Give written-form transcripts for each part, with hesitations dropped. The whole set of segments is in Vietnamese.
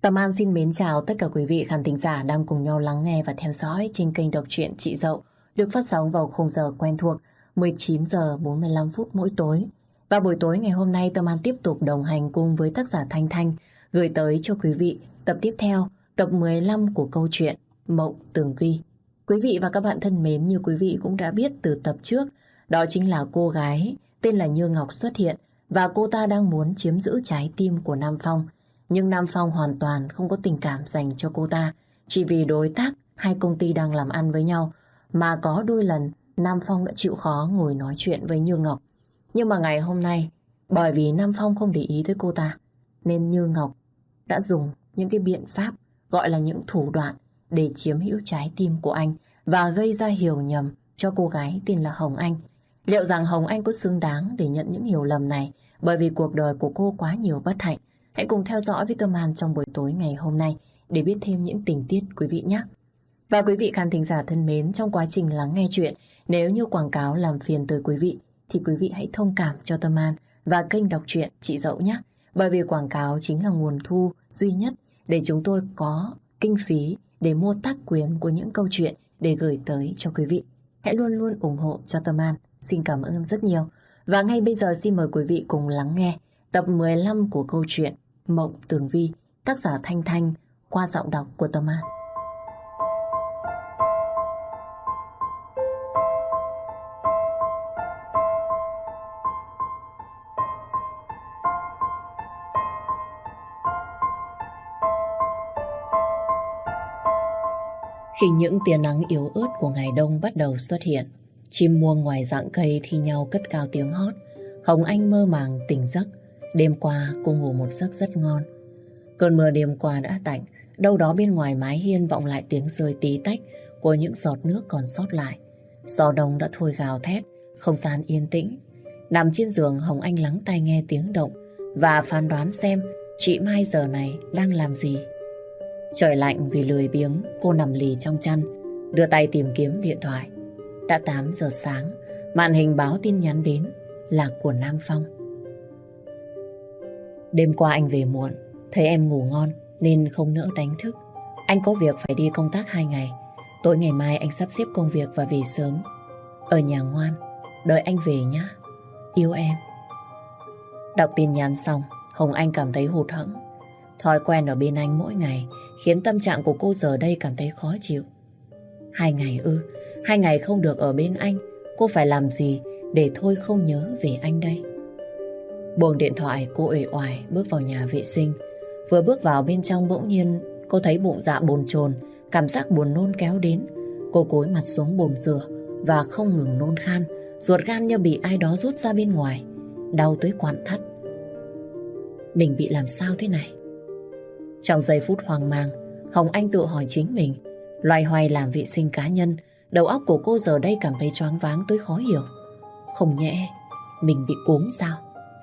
Tâm An xin mến chào tất cả quý vị khán thính giả đang cùng nhau lắng nghe và theo dõi trên kênh đọc truyện Chị Dậu, được phát sóng vào khung giờ quen thuộc 19 giờ 45 phút mỗi tối. Và buổi tối ngày hôm nay Tâm An tiếp tục đồng hành cùng với tác giả Thanh Thanh gửi tới cho quý vị tập tiếp theo, tập 15 của câu chuyện Mộng Tường Vi. Quý vị và các bạn thân mến, như quý vị cũng đã biết từ tập trước, đó chính là cô gái tên là Như Ngọc xuất hiện và cô ta đang muốn chiếm giữ trái tim của Nam Phong. Nhưng Nam Phong hoàn toàn không có tình cảm dành cho cô ta, chỉ vì đối tác hai công ty đang làm ăn với nhau mà có đôi lần Nam Phong đã chịu khó ngồi nói chuyện với Như Ngọc. Nhưng mà ngày hôm nay, bởi vì Nam Phong không để ý tới cô ta, nên Như Ngọc đã dùng những cái biện pháp gọi là những thủ đoạn để chiếm hữu trái tim của anh và gây ra hiểu nhầm cho cô gái tên là Hồng Anh. Liệu rằng Hồng Anh có xứng đáng để nhận những hiểu lầm này, bởi vì cuộc đời của cô quá nhiều bất hạnh? Hãy cùng theo dõi với Tâm An trong buổi tối ngày hôm nay để biết thêm những tình tiết quý vị nhé. Và quý vị khán thính giả thân mến, trong quá trình lắng nghe chuyện, nếu như quảng cáo làm phiền tới quý vị thì quý vị hãy thông cảm cho Tâm An và kênh đọc truyện Chị Dậu nhé. Bởi vì quảng cáo chính là nguồn thu duy nhất để chúng tôi có kinh phí để mua tác quyền của những câu chuyện để gửi tới cho quý vị. Hãy luôn luôn ủng hộ cho Tâm An. Xin cảm ơn rất nhiều. Và ngay bây giờ xin mời quý vị cùng lắng nghe tập 15 của câu chuyện Mộng Tường Vi, tác giả Thanh Thanh qua giọng đọc của Tâm An. Khi những tia nắng yếu ớt của ngày đông bắt đầu xuất hiện, chim muông ngoài rặng cây thi nhau cất cao tiếng hót. Hồng Anh mơ màng tỉnh giấc. Đêm qua cô ngủ một giấc rất ngon. Cơn mưa đêm qua đã tạnh. Đâu đó bên ngoài mái hiên vọng lại tiếng rơi tí tách của những giọt nước còn sót lại. Gió đông đã thôi gào thét, không gian yên tĩnh. Nằm trên giường, Hồng Anh lắng tai nghe tiếng động và phán đoán xem chị Mai giờ này đang làm gì. Trời lạnh vì lười biếng, cô nằm lì trong chăn, đưa tay tìm kiếm điện thoại. Đã 8 giờ sáng, màn hình báo tin nhắn đến là của Nam Phong. Đêm qua anh về muộn, thấy em ngủ ngon nên không nỡ đánh thức. Anh có việc phải đi công tác 2 ngày. Tối ngày mai anh sắp xếp công việc và về sớm. Ở nhà ngoan, đợi anh về nhé. Yêu em. Đọc tin nhắn xong, Hồng Anh cảm thấy hụt hẫng. Thói quen ở bên anh mỗi ngày khiến tâm trạng của cô giờ đây cảm thấy khó chịu. 2 ngày ư? 2 ngày không được ở bên anh, cô phải làm gì để thôi không nhớ về anh đây? Buông điện thoại, cô uể oải bước vào nhà vệ sinh. Vừa bước vào bên trong bỗng nhiên cô thấy bụng dạ bồn chồn, cảm giác buồn nôn kéo đến. Cô cúi mặt xuống bồn rửa và không ngừng nôn khan, ruột gan như bị ai đó rút ra bên ngoài, đau tới quặn thắt. Mình bị làm sao thế này? Trong giây phút hoang mang, Hồng Anh tự hỏi chính mình. Loay hoay làm vệ sinh cá nhân, đầu óc của cô giờ đây cảm thấy choáng váng tới khó hiểu. Không nhẽ mình bị cúm sao?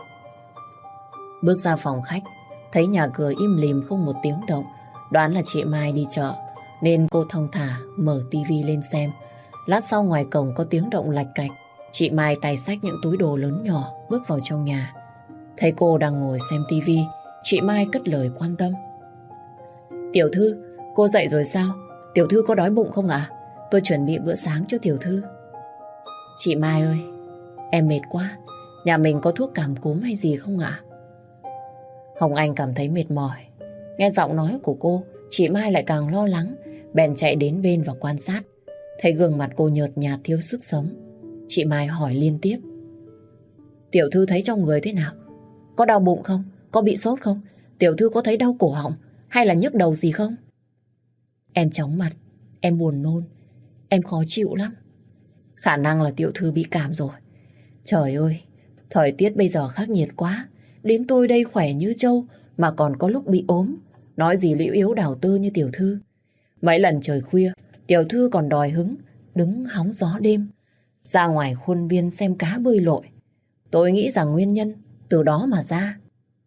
Bước ra phòng khách, thấy nhà cửa im lìm không một tiếng động. Đoán là chị Mai đi chợ nên cô thong thả mở tivi lên xem. Lát sau ngoài cổng có tiếng động lạch cạch. Chị Mai tay xách những túi đồ lớn nhỏ bước vào trong nhà. Thấy cô đang ngồi xem tivi, chị Mai cất lời quan tâm. Tiểu thư, cô dậy rồi sao? Tiểu thư có đói bụng không ạ? Tôi chuẩn bị bữa sáng cho tiểu thư. Chị Mai ơi, em mệt quá. Nhà mình có thuốc cảm cúm hay gì không ạ? Hồng Anh cảm thấy mệt mỏi. Nghe giọng nói của cô, chị Mai lại càng lo lắng, bèn chạy đến bên và quan sát. Thấy gương mặt cô nhợt nhạt thiếu sức sống, chị Mai hỏi liên tiếp. Tiểu thư thấy trong người thế nào? Có đau bụng không? Có bị sốt không? Tiểu thư có thấy đau cổ họng hay là nhức đầu gì không? Em chóng mặt, em buồn nôn, em khó chịu lắm. Khả năng là tiểu thư bị cảm rồi. Trời ơi, thời tiết bây giờ khắc nghiệt quá. Đến tôi đây khỏe như trâu mà còn có lúc bị ốm. Nói gì liễu yếu đào tơ như tiểu thư. Mấy lần trời khuya, tiểu thư còn đòi hứng đứng hóng gió đêm, ra ngoài khuôn viên xem cá bơi lội. Tôi nghĩ rằng nguyên nhân từ đó mà ra.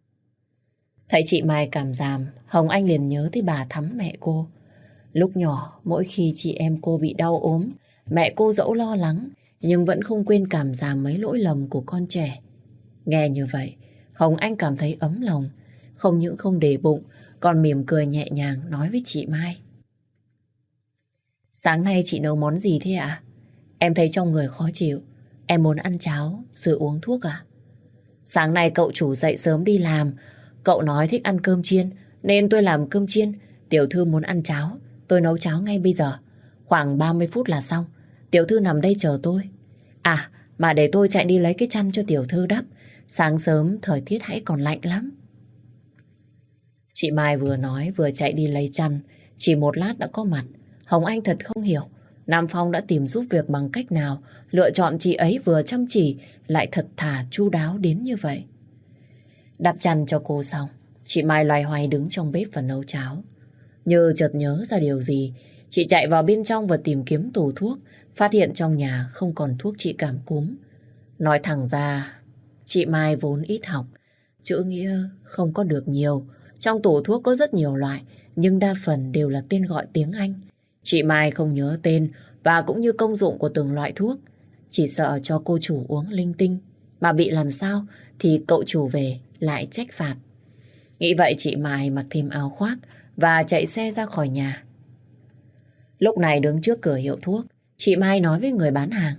Thấy chị Mai cảm giảm, Hồng Anh liền nhớ tới bà Thắm mẹ cô. Lúc nhỏ, mỗi khi chị em cô bị đau ốm, mẹ cô dẫu lo lắng, nhưng vẫn không quên cảm giảm mấy lỗi lầm của con trẻ. Nghe như vậy, Hồng Anh cảm thấy ấm lòng. Không những không để bụng, còn mỉm cười nhẹ nhàng nói với chị Mai. Sáng nay chị nấu món gì thế ạ? Em thấy trong người khó chịu. Em muốn ăn cháo rồi uống thuốc à? Sáng nay cậu chủ dậy sớm đi làm. Cậu nói thích ăn cơm chiên nên tôi làm cơm chiên. Tiểu thư muốn ăn cháo, tôi nấu cháo ngay bây giờ. Khoảng 30 phút là xong. Tiểu thư nằm đây chờ tôi. À, mà để tôi chạy đi lấy cái chăn cho tiểu thư đắp. Sáng sớm thời tiết hãy còn lạnh lắm. Chị Mai vừa nói vừa chạy đi lấy chăn. Chỉ một lát đã có mặt. Hồng Anh thật không hiểu Nam Phong đã tìm giúp việc bằng cách nào, lựa chọn chị ấy vừa chăm chỉ lại thật thà chu đáo đến như vậy. Đắp chăn cho cô xong, chị Mai loay hoay đứng trong bếp và nấu cháo. Như chợt nhớ ra điều gì, chị chạy vào bên trong và tìm kiếm tủ thuốc, phát hiện trong nhà không còn thuốc trị cảm cúm. Nói thẳng ra, chị Mai vốn ít học, chữ nghĩa không có được nhiều. Trong tủ thuốc có rất nhiều loại, nhưng đa phần đều là tên gọi tiếng Anh. Chị Mai không nhớ tên và cũng như công dụng của từng loại thuốc. Chỉ sợ cho cô chủ uống linh tinh, mà bị làm sao thì cậu chủ về lại trách phạt. Nghĩ vậy chị Mai mặc thêm áo khoác và chạy xe ra khỏi nhà. Lúc này đứng trước cửa hiệu thuốc, chị Mai nói với người bán hàng.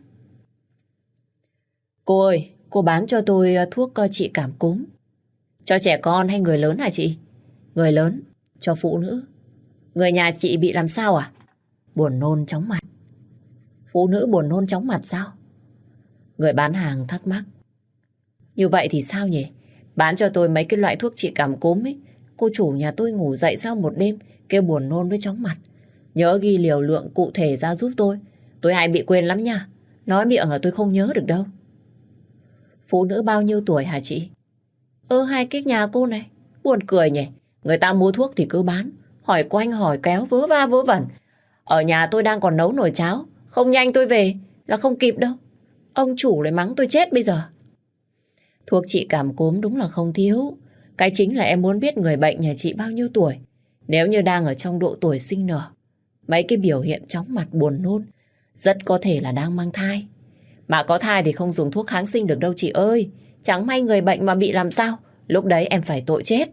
Cô ơi, cô bán cho tôi thuốc trị cảm cúm. Cho trẻ con hay người lớn hả chị? Người lớn, cho phụ nữ. Người nhà chị bị làm sao à? Buồn nôn chóng mặt. Phụ nữ buồn nôn chóng mặt sao? Người bán hàng thắc mắc. Như vậy thì sao nhỉ? Bán cho tôi mấy cái loại thuốc trị cảm cúm ấy. Cô chủ nhà tôi ngủ dậy sau một đêm kêu buồn nôn với chóng mặt. Nhớ ghi liều lượng cụ thể ra giúp tôi. Tôi hay bị quên lắm nha. Nói miệng là tôi không nhớ được đâu. Phụ nữ bao nhiêu tuổi hả chị? Hai cái nhà cô này. Buồn cười nhỉ. Người ta mua thuốc thì cứ bán. Hỏi quanh hỏi kéo vớ va vớ vẩn. Ở nhà tôi đang còn nấu nồi cháo. Không nhanh tôi về là không kịp đâu. Ông chủ lại mắng tôi chết bây giờ. Thuốc trị cảm cúm đúng là không thiếu. Cái chính là em muốn biết người bệnh nhà chị bao nhiêu tuổi. Nếu như đang ở trong độ tuổi sinh nở, mấy cái biểu hiện chóng mặt buồn nôn rất có thể là đang mang thai. Mà có thai thì không dùng thuốc kháng sinh được đâu chị ơi. Chẳng may người bệnh mà bị làm sao, lúc đấy em phải tội chết.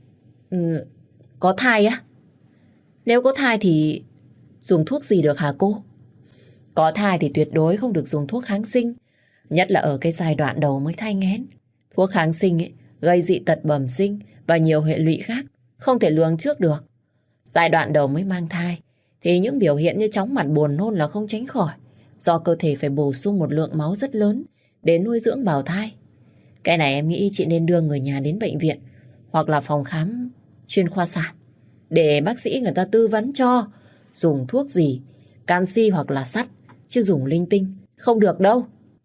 Có thai á? Nếu có thai thì dùng thuốc gì được hả cô? Có thai thì tuyệt đối không được dùng thuốc kháng sinh. Nhất là ở cái giai đoạn đầu mới thai nghén. Thuốc kháng sinh ấy, gây dị tật bẩm sinh và nhiều hệ lụy khác, không thể lường trước được. Giai đoạn đầu mới mang thai thì những biểu hiện như chóng mặt buồn nôn là không tránh khỏi, do cơ thể phải bổ sung một lượng máu rất lớn để nuôi dưỡng bào thai. Cái này em nghĩ chị nên đưa người nhà đến bệnh viện hoặc là phòng khám chuyên khoa sản để bác sĩ người ta tư vấn cho dùng thuốc gì, canxi hoặc là sắt, chứ dùng linh tinh không được đâu.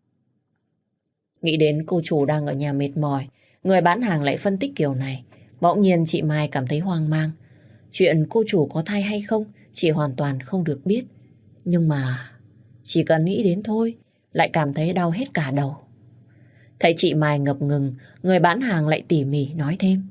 Nghĩ đến cô chủ đang ở nhà mệt mỏi, người bán hàng lại phân tích kiểu này, bỗng nhiên chị Mai cảm thấy hoang mang. Chuyện cô chủ có thai hay không chị hoàn toàn không được biết, nhưng mà chỉ cần nghĩ đến thôi lại cảm thấy đau hết cả đầu. Thấy chị Mai ngập ngừng, người bán hàng lại tỉ mỉ nói thêm.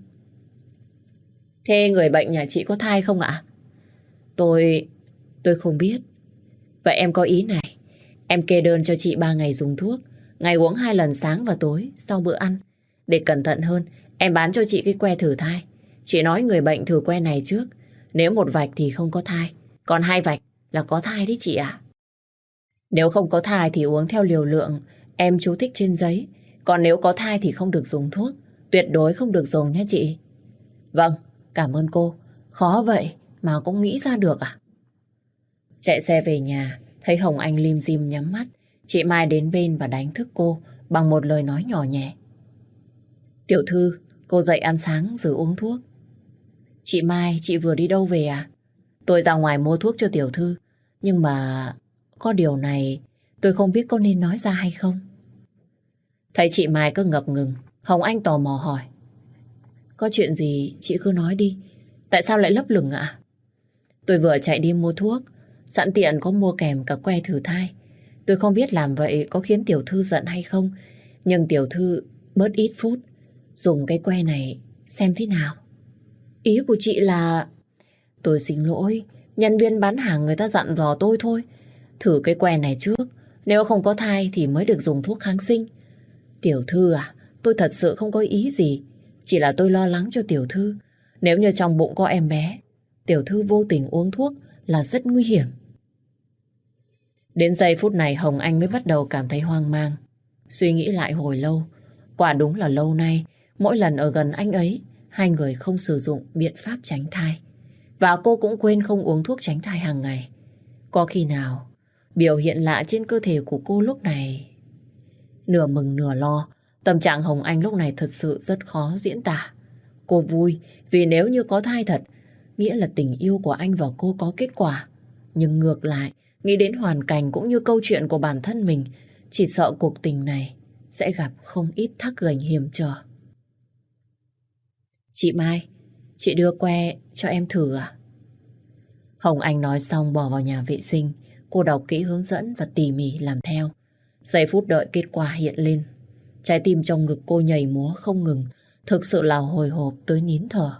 Thế người bệnh nhà chị có thai không ạ? Tôi không biết. Vậy em có ý này, em kê đơn cho chị 3 ngày dùng thuốc, ngày uống 2 lần sáng và tối sau bữa ăn. Để cẩn thận hơn, em bán cho chị cái que thử thai. Chị nói người bệnh thử que này trước. Nếu 1 vạch thì không có thai, còn 2 vạch là có thai đấy chị ạ. Nếu không có thai thì uống theo liều lượng em chú thích trên giấy. Còn nếu có thai thì không được dùng thuốc, tuyệt đối không được dùng nha chị. Vâng, cảm ơn cô. Khó vậy mà cũng nghĩ ra được à? Chạy xe về nhà, thấy Hồng Anh lim dim nhắm mắt. Chị Mai đến bên và đánh thức cô bằng một lời nói nhỏ nhẹ. Tiểu thư, cô dậy ăn sáng rồi uống thuốc. Chị Mai, chị vừa đi đâu về à? Tôi ra ngoài mua thuốc cho tiểu thư. Nhưng mà có điều này tôi không biết có nên nói ra hay không. Thấy chị Mai cứ ngập ngừng, Hồng Anh tò mò hỏi. Có chuyện gì chị cứ nói đi. Tại sao lại lấp lửng ạ? Tôi vừa chạy đi mua thuốc, sẵn tiện có mua kèm cả que thử thai. Tôi không biết làm vậy có khiến tiểu thư giận hay không, nhưng tiểu thư bớt ít phút dùng cái que này xem thế nào. Ý của chị là... Tôi xin lỗi, nhân viên bán hàng người ta dặn dò tôi thôi. Thử cái que này trước, nếu không có thai thì mới được dùng thuốc kháng sinh. Tiểu thư à, tôi thật sự không có ý gì. Chỉ là tôi lo lắng cho tiểu thư. Nếu như trong bụng có em bé, tiểu thư vô tình uống thuốc là rất nguy hiểm. Đến giây phút này Hồng Anh mới bắt đầu cảm thấy hoang mang. Suy nghĩ lại hồi lâu, quả đúng là lâu nay, mỗi lần ở gần anh ấy, hai người không sử dụng biện pháp tránh thai. Và cô cũng quên không uống thuốc tránh thai hàng ngày. Có khi nào biểu hiện lạ trên cơ thể của cô lúc này? Nửa mừng nửa lo, tâm trạng Hồng Anh lúc này thật sự rất khó diễn tả. Cô vui vì nếu như có thai thật, nghĩa là tình yêu của anh và cô có kết quả. Nhưng ngược lại, nghĩ đến hoàn cảnh cũng như câu chuyện của bản thân mình, chỉ sợ cuộc tình này sẽ gặp không ít thắc gành hiểm trở. Chị Mai, chị đưa que cho em thử à? Hồng Anh nói xong bỏ vào nhà vệ sinh. Cô đọc kỹ hướng dẫn và tỉ mỉ làm theo. Giây phút đợi kết quả hiện lên, trái tim trong ngực cô nhảy múa không ngừng, thực sự là hồi hộp tới nín thở.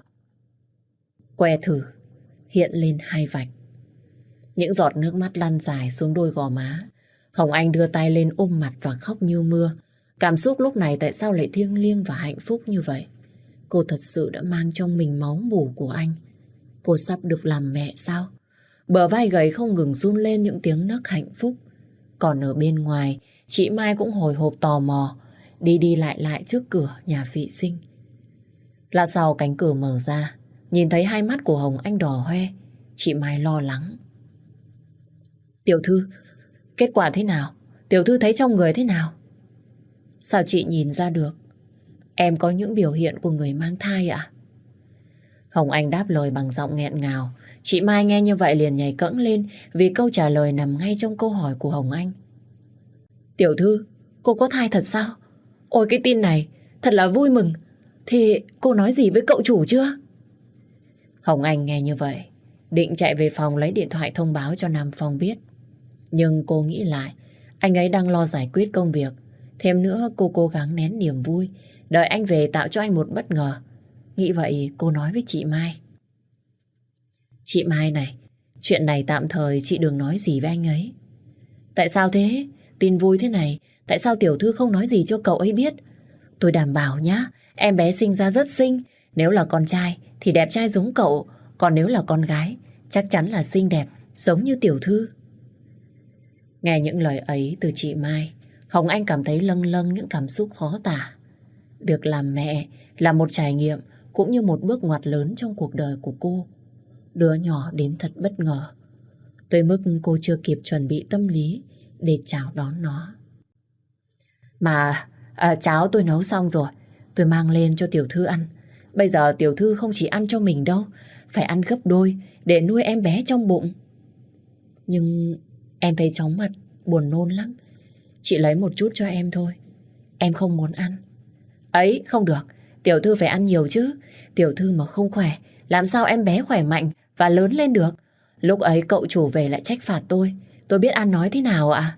Que thử hiện lên 2 vạch. Những giọt nước mắt lăn dài xuống đôi gò má. Hồng Anh đưa tay lên ôm mặt và khóc như mưa. Cảm xúc lúc này tại sao lại thiêng liêng và hạnh phúc như vậy? Cô thật sự đã mang trong mình máu mủ của anh. Cô sắp được làm mẹ sao? Bờ vai gầy không ngừng run lên những tiếng nấc hạnh phúc. Còn ở bên ngoài, chị Mai cũng hồi hộp tò mò, đi đi lại lại trước cửa nhà vệ sinh. Lát sau cánh cửa mở ra, nhìn thấy hai mắt của Hồng Anh đỏ hoe, chị Mai lo lắng. Tiểu thư, kết quả thế nào? Tiểu thư thấy trong người thế nào? Sao chị nhìn ra được? Em có những biểu hiện của người mang thai ạ? Hồng Anh đáp lời bằng giọng nghẹn ngào. Chị Mai nghe như vậy liền nhảy cẫng lên vì câu trả lời nằm ngay trong câu hỏi của Hồng Anh. Tiểu thư, cô có thai thật sao? Ôi cái tin này, thật là vui mừng. Thì cô nói gì với cậu chủ chưa? Hồng Anh nghe như vậy, định chạy về phòng lấy điện thoại thông báo cho Nam Phong biết. Nhưng cô nghĩ lại, anh ấy đang lo giải quyết công việc. Thêm nữa cô cố gắng nén niềm vui, đợi anh về tạo cho anh một bất ngờ. Nghĩ vậy cô nói với chị Mai. Chị Mai này, chuyện này tạm thời chị đừng nói gì với anh ấy. Tại sao thế? Tin vui thế này, tại sao tiểu thư không nói gì cho cậu ấy biết? Tôi đảm bảo nhá, em bé sinh ra rất xinh. Nếu là con trai thì đẹp trai giống cậu, còn nếu là con gái chắc chắn là xinh đẹp giống như tiểu thư. Nghe những lời ấy từ chị Mai, Hồng Anh cảm thấy lâng lâng những cảm xúc khó tả. Được làm mẹ là một trải nghiệm cũng như một bước ngoặt lớn trong cuộc đời của cô. Đứa nhỏ đến thật bất ngờ, tới mức cô chưa kịp chuẩn bị tâm lý để chào đón nó. Mà cháo tôi nấu xong rồi, tôi mang lên cho tiểu thư ăn. Bây giờ tiểu thư không chỉ ăn cho mình đâu, phải ăn gấp đôi để nuôi em bé trong bụng. Nhưng em thấy chóng mặt, buồn nôn lắm. Chị lấy một chút cho em thôi, em không muốn ăn. Ấy, không được, tiểu thư phải ăn nhiều chứ. Tiểu thư mà không khỏe, làm sao em bé khỏe mạnh và lớn lên được? Lúc ấy cậu chủ về lại trách phạt tôi biết ăn nói thế nào ạ?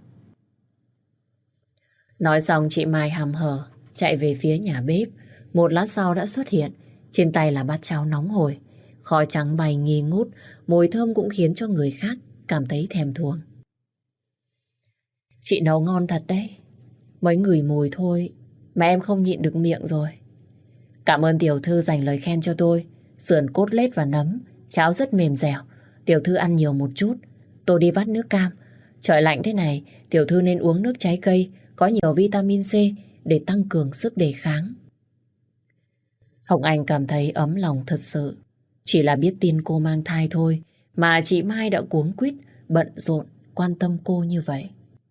Nói xong chị Mai hăm hở chạy về phía nhà bếp. Một lát sau đã xuất hiện, trên tay là bát cháo nóng hổi. Khói trắng bay nghi ngút, mùi thơm cũng khiến cho người khác cảm thấy thèm thuồng. Chị nấu ngon thật đấy. Mới ngửi mùi thôi mà em không nhịn được miệng rồi. Cảm ơn tiểu thư dành lời khen cho tôi. Sườn cốt lết và nấm, cháo rất mềm dẻo. Tiểu thư ăn nhiều một chút. Tôi đi vắt nước cam. Trời lạnh thế này, tiểu thư nên uống nước trái cây có nhiều vitamin C để tăng cường sức đề kháng. Hồng Anh cảm thấy ấm lòng thật sự. Chỉ là biết tin cô mang thai thôi mà chị Mai đã cuống quýt, bận rộn, quan tâm cô như vậy.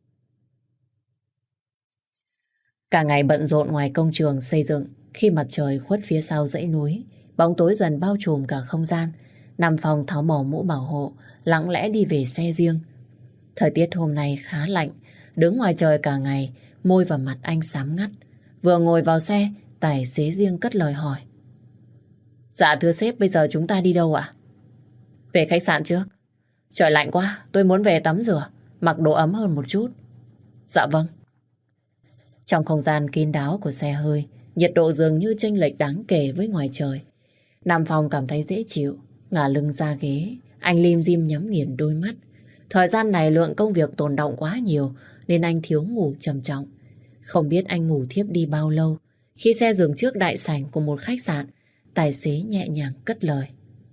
Cả ngày bận rộn ngoài công trường xây dựng, khi mặt trời khuất phía sau dãy núi, bóng tối dần bao trùm cả không gian. Nam Phong tháo bỏ mũ bảo hộ, lặng lẽ đi về xe riêng. Thời tiết hôm nay khá lạnh, đứng ngoài trời cả ngày, môi và mặt anh xám ngắt. Vừa ngồi vào xe, tài xế riêng cất lời hỏi. Dạ thưa sếp, bây giờ chúng ta đi đâu ạ? Về khách sạn trước. Trời lạnh quá, tôi muốn về tắm rửa, mặc đồ ấm hơn một chút. Dạ vâng. Trong không gian kín đáo của xe hơi, nhiệt độ dường như chênh lệch đáng kể với ngoài trời. Nam Phong cảm thấy dễ chịu, ngả lưng ra ghế, anh lim dim nhắm nghiền đôi mắt. Thời gian này lượng công việc tồn đọng quá nhiều nên anh thiếu ngủ trầm trọng. Không biết anh ngủ thiếp đi bao lâu. Khi xe dừng trước đại sảnh của một khách sạn, Tài xế nhẹ nhàng cất lời.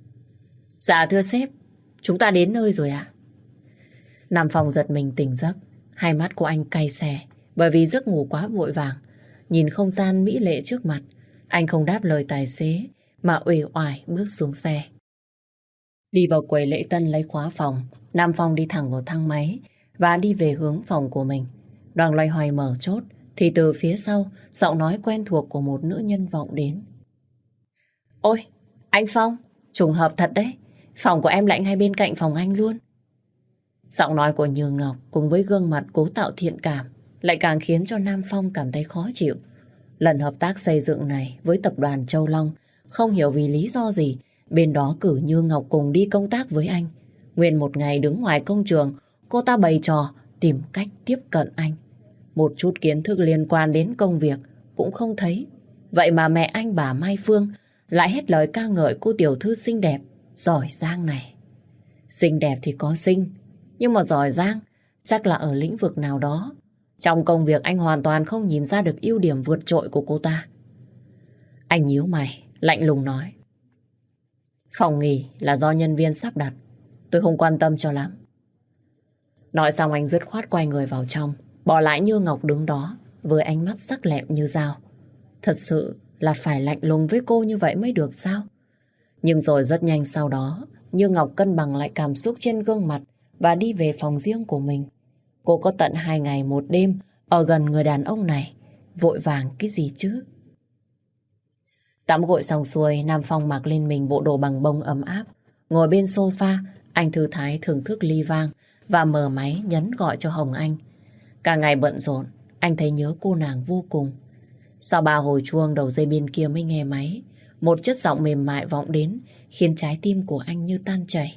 Dạ thưa sếp, chúng ta đến nơi rồi ạ. Nam Phong giật mình tỉnh giấc. Hai mắt của anh cay xè bởi vì giấc ngủ quá vội vàng. Nhìn không gian mỹ lệ trước mặt, anh không đáp lời tài xế mà uể oải bước xuống xe. Đi vào quầy lễ tân lấy khóa phòng, Nam Phong đi thẳng vào thang máy và đi về hướng phòng của mình. Đang loay hoay mở chốt thì từ phía sau, giọng nói quen thuộc của một nữ nhân vọng đến. Ôi, anh Phong, trùng hợp thật đấy. Phòng của em lại ngay bên cạnh phòng anh luôn. Giọng nói của Như Ngọc cùng với gương mặt cố tạo thiện cảm lại càng khiến cho Nam Phong cảm thấy khó chịu. Lần hợp tác xây dựng này với tập đoàn Châu Long, không hiểu vì lý do gì, bên đó cử Như Ngọc cùng đi công tác với anh. Nguyên một ngày đứng ngoài công trường, cô ta bày trò tìm cách tiếp cận anh. Một chút kiến thức liên quan đến công việc cũng không thấy. Vậy mà mẹ anh bà Mai Phương lại hết lời ca ngợi cô tiểu thư xinh đẹp, giỏi giang này. Xinh đẹp thì có xinh, nhưng mà giỏi giang chắc là ở lĩnh vực nào đó. Trong công việc anh hoàn toàn không nhìn ra được ưu điểm vượt trội của cô ta. Anh nhíu mày, lạnh lùng nói. Phòng nghỉ là do nhân viên sắp đặt, tôi không quan tâm cho lắm. Nói xong anh dứt khoát quay người vào trong, bỏ lại Như Ngọc đứng đó với ánh mắt sắc lẹm như dao. Thật sự là phải lạnh lùng với cô như vậy mới được sao? Nhưng rồi rất nhanh sau đó, Như Ngọc cân bằng lại cảm xúc trên gương mặt và đi về phòng riêng của mình. Cô có tận 2 ngày 1 đêm ở gần người đàn ông này. Vội vàng cái gì chứ? Tắm gội xong xuôi, Nam Phong mặc lên mình bộ đồ bằng bông ấm áp. Ngồi bên sofa, anh thư thái thưởng thức ly vang và mở máy nhấn gọi cho Hồng Anh. Cả ngày bận rộn, anh thấy nhớ cô nàng vô cùng. Sau 3 hồi chuông, đầu dây bên kia mới nghe máy. Một chất giọng mềm mại vọng đến khiến trái tim của anh như tan chảy.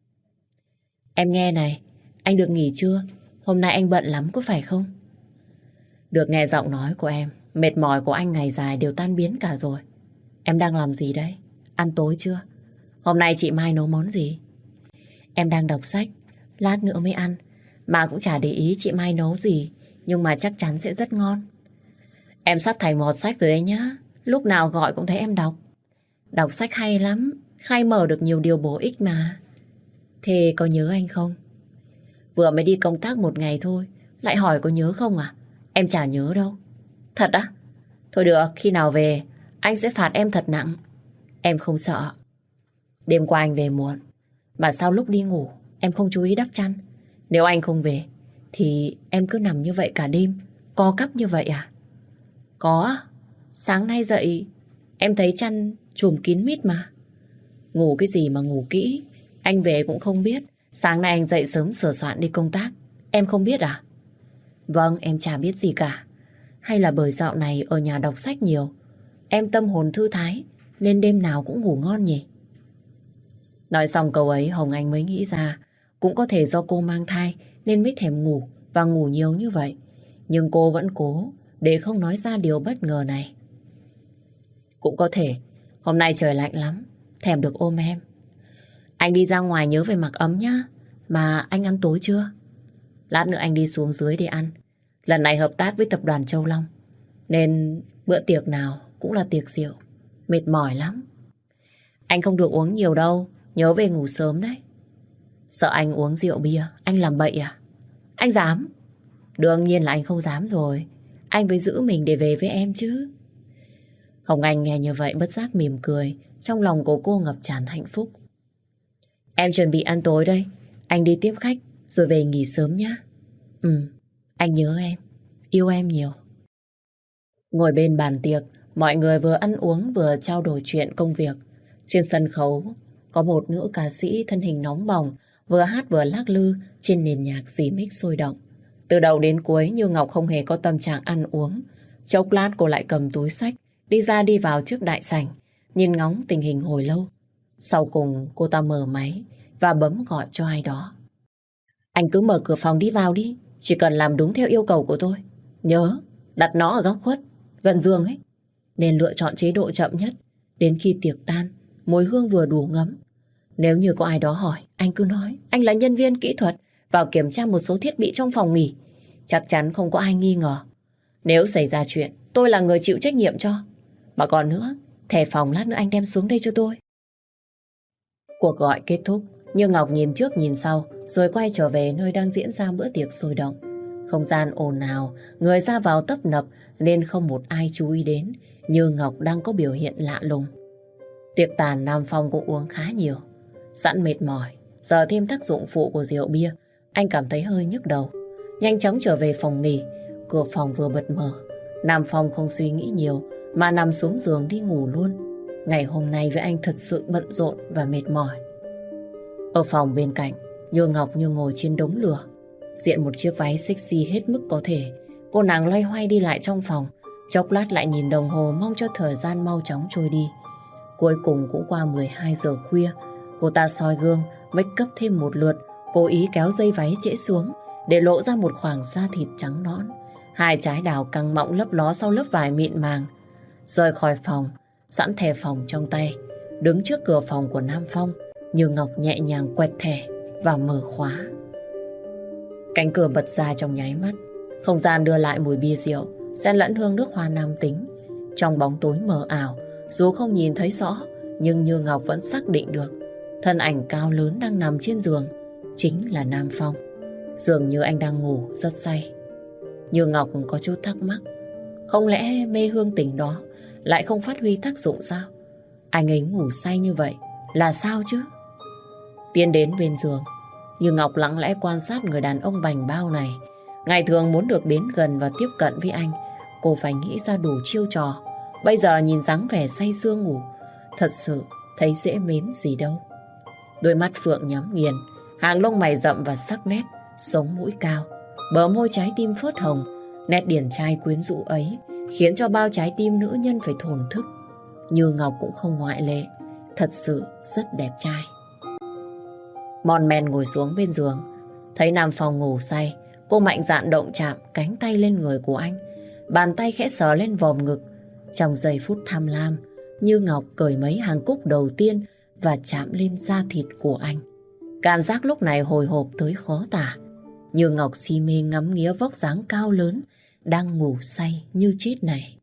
Em nghe này, anh được nghỉ chưa? Hôm nay anh bận lắm có phải không? Được nghe giọng nói của em, mệt mỏi của anh ngày dài đều tan biến cả rồi. Em đang làm gì đấy? Ăn tối chưa? Hôm nay chị Mai nấu món gì? Em đang đọc sách, lát nữa mới ăn. Mà cũng chả để ý chị Mai nấu gì, nhưng mà chắc chắn sẽ rất ngon. Em sắp thành mọt sách rồi đấy nhá. Lúc nào gọi cũng thấy em đọc. Đọc sách hay lắm, khai mở được nhiều điều bổ ích mà. Thế có nhớ anh không? Vừa mới đi công tác 1 ngày thôi, lại hỏi có nhớ không à? Em chả nhớ đâu. Thật á? Thôi được, khi nào về, anh sẽ phạt em thật nặng. Em không sợ. Đêm qua anh về muộn, mà sao lúc đi ngủ em không chú ý đắp chăn? Nếu anh không về, thì em cứ nằm như vậy cả đêm, co cắp như vậy à? Có, sáng nay dậy, em thấy chăn trùm kín mít mà. Ngủ cái gì mà ngủ kỹ, anh về cũng không biết. Sáng nay anh dậy sớm sửa soạn đi công tác, em không biết à? Vâng, em chả biết gì cả. Hay là bởi dạo này ở nhà đọc sách nhiều, em tâm hồn thư thái, nên đêm nào cũng ngủ ngon nhỉ? Nói xong câu ấy, Hồng Anh mới nghĩ ra cũng có thể do cô mang thai nên mới thèm ngủ và ngủ nhiều như vậy. Nhưng cô vẫn cố để không nói ra điều bất ngờ này. Cũng có thể hôm nay trời lạnh lắm, thèm được ôm em. Anh đi ra ngoài nhớ phải mặc ấm nhá. Mà anh ăn tối chưa? Lát nữa anh đi xuống dưới để ăn. Lần này hợp tác với tập đoàn Châu Long, nên bữa tiệc nào cũng là tiệc rượu. Mệt mỏi lắm. Anh không được uống nhiều đâu, nhớ về ngủ sớm đấy. Sợ anh uống rượu bia, anh làm bậy à? Anh dám? Đương nhiên là anh không dám rồi. Anh phải giữ mình để về với em chứ. Hồng Anh nghe như vậy bất giác mỉm cười. Trong lòng của cô ngập tràn hạnh phúc. Em chuẩn bị ăn tối đây. Anh đi tiếp khách rồi về nghỉ sớm nhé. Anh nhớ em, yêu em nhiều. Ngồi bên bàn tiệc, mọi người vừa ăn uống vừa trao đổi chuyện công việc. Trên sân khấu có một nữ ca sĩ thân hình nóng bỏng, vừa hát vừa lắc lư trên nền nhạc remix sôi động. Từ đầu đến cuối Như Ngọc không hề có tâm trạng ăn uống. Chốc lát cô lại cầm túi xách, đi ra đi vào trước đại sảnh, nhìn ngóng tình hình hồi lâu. Sau cùng cô ta mở máy và bấm gọi cho ai đó. Anh cứ mở cửa phòng đi vào đi, chỉ cần làm đúng theo yêu cầu của tôi. Nhớ, đặt nó ở góc khuất, gần giường ấy. Nên lựa chọn chế độ chậm nhất, đến khi tiệc tan, mùi hương vừa đủ ngấm. Nếu như có ai đó hỏi, anh cứ nói anh là nhân viên kỹ thuật vào kiểm tra một số thiết bị trong phòng nghỉ. Chắc chắn không có ai nghi ngờ. Nếu xảy ra chuyện, tôi là người chịu trách nhiệm cho. Mà còn nữa, Thẻ phòng lát nữa anh đem xuống đây cho tôi. Cuộc gọi kết thúc, Như Ngọc nhìn trước nhìn sau, rồi quay trở về nơi đang diễn ra bữa tiệc sôi động. Không gian ồn ào, người ra vào tấp nập nên không một ai chú ý đến Như Ngọc đang có biểu hiện lạ lùng. Tiệc tàn Nam Phong cũng uống khá nhiều. Sẵn mệt mỏi, giờ thêm tác dụng phụ của rượu bia, anh cảm thấy hơi nhức đầu. Nhanh chóng trở về phòng nghỉ, cửa phòng vừa bật mở. Nam Phong không suy nghĩ nhiều mà nằm xuống giường đi ngủ luôn. Ngày hôm nay với anh thật sự bận rộn và mệt mỏi. Ở phòng bên cạnh, Như Ngọc như ngồi trên đống lửa. Diện một chiếc váy sexy hết mức có thể, cô nàng loay hoay đi lại trong phòng, chốc lát lại nhìn đồng hồ mong cho thời gian mau chóng trôi đi. Cuối cùng cũng qua 12 giờ khuya, cô ta soi gương, make up thêm một lượt, cố ý kéo dây váy trễ xuống để lộ ra một khoảng da thịt trắng nõn. Hai trái đào căng mọng lấp ló sau lớp vải mịn màng. Rời khỏi phòng, sẵn thẻ phòng trong tay, đứng trước cửa phòng của Nam Phong, Như Ngọc nhẹ nhàng quẹt thẻ và mở khóa. Cánh cửa bật ra trong nháy mắt, không gian đưa lại mùi bia rượu, xen lẫn hương nước hoa nam tính. Trong bóng tối mờ ảo, dù không nhìn thấy rõ, nhưng Như Ngọc vẫn xác định được thân ảnh cao lớn đang nằm trên giường chính là Nam Phong. Dường như anh đang ngủ rất say. Như Ngọc có chút thắc mắc, không lẽ mê hương tình đó lại không phát huy tác dụng sao? Anh ấy ngủ say như vậy là sao chứ? Tiến đến bên giường, Như Ngọc lặng lẽ quan sát người đàn ông bảnh bao này. Ngày thường muốn được đến gần và tiếp cận với anh, cô phải nghĩ ra đủ chiêu trò. Bây giờ nhìn dáng vẻ say sưa ngủ, thật sự thấy dễ mến gì đâu. Đôi mắt phượng nhắm nghiền, hàng lông mày rậm và sắc nét, sống mũi cao, bờ môi trái tim phớt hồng. Nét điển trai quyến rũ ấy khiến cho bao trái tim nữ nhân phải thổn thức. Như Ngọc cũng không ngoại lệ, thật sự rất đẹp trai. Mon men ngồi xuống bên giường, thấy Nam Phong ngủ say, cô mạnh dạn động chạm cánh tay lên người của anh, bàn tay khẽ sờ lên vòm ngực. Trong giây phút tham lam, Như Ngọc cởi mấy hàng cúc đầu tiên và chạm lên da thịt của anh. Cảm giác lúc này hồi hộp tới khó tả. Như Ngọc si mê ngắm nghía vóc dáng cao lớn đang ngủ say như chết này.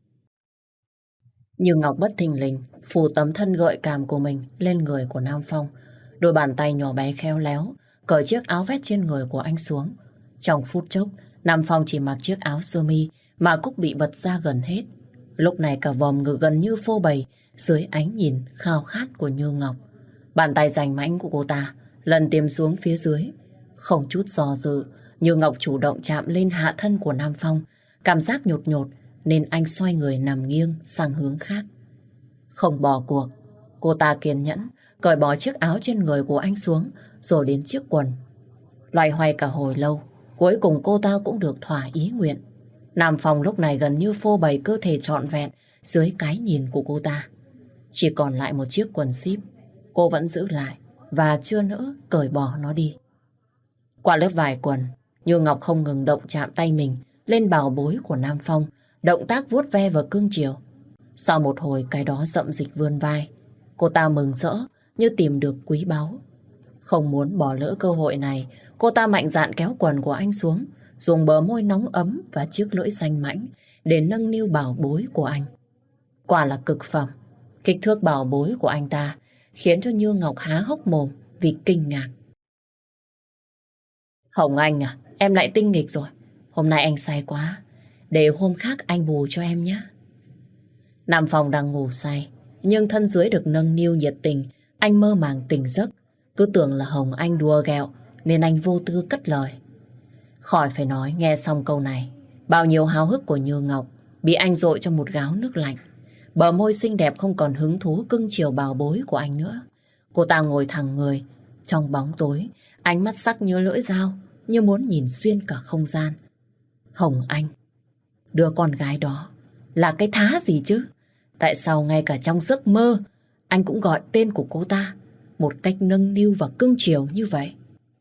Như Ngọc bất thình lình phủ tấm thân gợi cảm của mình lên người của Nam Phong. Đôi bàn tay nhỏ bé khéo léo cởi chiếc áo vest trên người của anh xuống. Trong phút chốc, Nam Phong chỉ mặc chiếc áo sơ mi mà cúc bị bật ra gần hết. Lúc này cả vòm ngực gần như phô bày dưới ánh nhìn khao khát của Như Ngọc. Bàn tay rành mãnh của cô ta lần tìm xuống phía dưới. Không chút do dự, Như Ngọc chủ động chạm lên hạ thân của Nam Phong. Cảm giác nhột nhột nên anh xoay người nằm nghiêng sang hướng khác. Không bỏ cuộc, cô ta kiên nhẫn cởi bỏ chiếc áo trên người của anh xuống, rồi đến chiếc quần. Loay hoay cả hồi lâu, cuối cùng cô ta cũng được thỏa ý nguyện. Nam Phong lúc này gần như phô bày cơ thể trọn vẹn dưới cái nhìn của cô ta. Chỉ còn lại một chiếc quần ship, cô vẫn giữ lại và chưa nỡ cởi bỏ nó đi. Qua lớp vải quần, Như Ngọc không ngừng động chạm tay mình lên bào bối của Nam Phong, động tác vuốt ve và cưng chiều. Sau một hồi cái đó rậm dịch vươn vai, cô ta mừng rỡ như tìm được quý báu. Không muốn bỏ lỡ cơ hội này, cô ta mạnh dạn kéo quần của anh xuống, dùng bờ môi nóng ấm và chiếc lưỡi xanh mãnh để nâng niu bảo bối của anh. Quả là cực phẩm. Kích thước bảo bối của anh ta khiến cho Như Ngọc há hốc mồm vì kinh ngạc. Hồng Anh à, em lại tinh nghịch rồi. Hôm nay anh say quá, để hôm khác anh bù cho em nhé. Nam Phong đang ngủ say, nhưng thân dưới được nâng niu nhiệt tình, anh mơ màng tỉnh giấc. Cứ tưởng là Hồng Anh đùa ghẹo nên anh vô tư cất lời. Khỏi phải nói, nghe xong câu này, bao nhiêu háo hức của Như Ngọc bị anh dội cho một gáo nước lạnh. Bờ môi xinh đẹp không còn hứng thú cưng chiều bảo bối của anh nữa. Cô ta ngồi thẳng người trong bóng tối, ánh mắt sắc như lưỡi dao, như muốn nhìn xuyên cả không gian. Hồng Anh, đứa con gái đó là cái thá gì chứ? Tại sao ngay cả trong giấc mơ anh cũng gọi tên của cô ta một cách nâng niu và cưng chiều như vậy?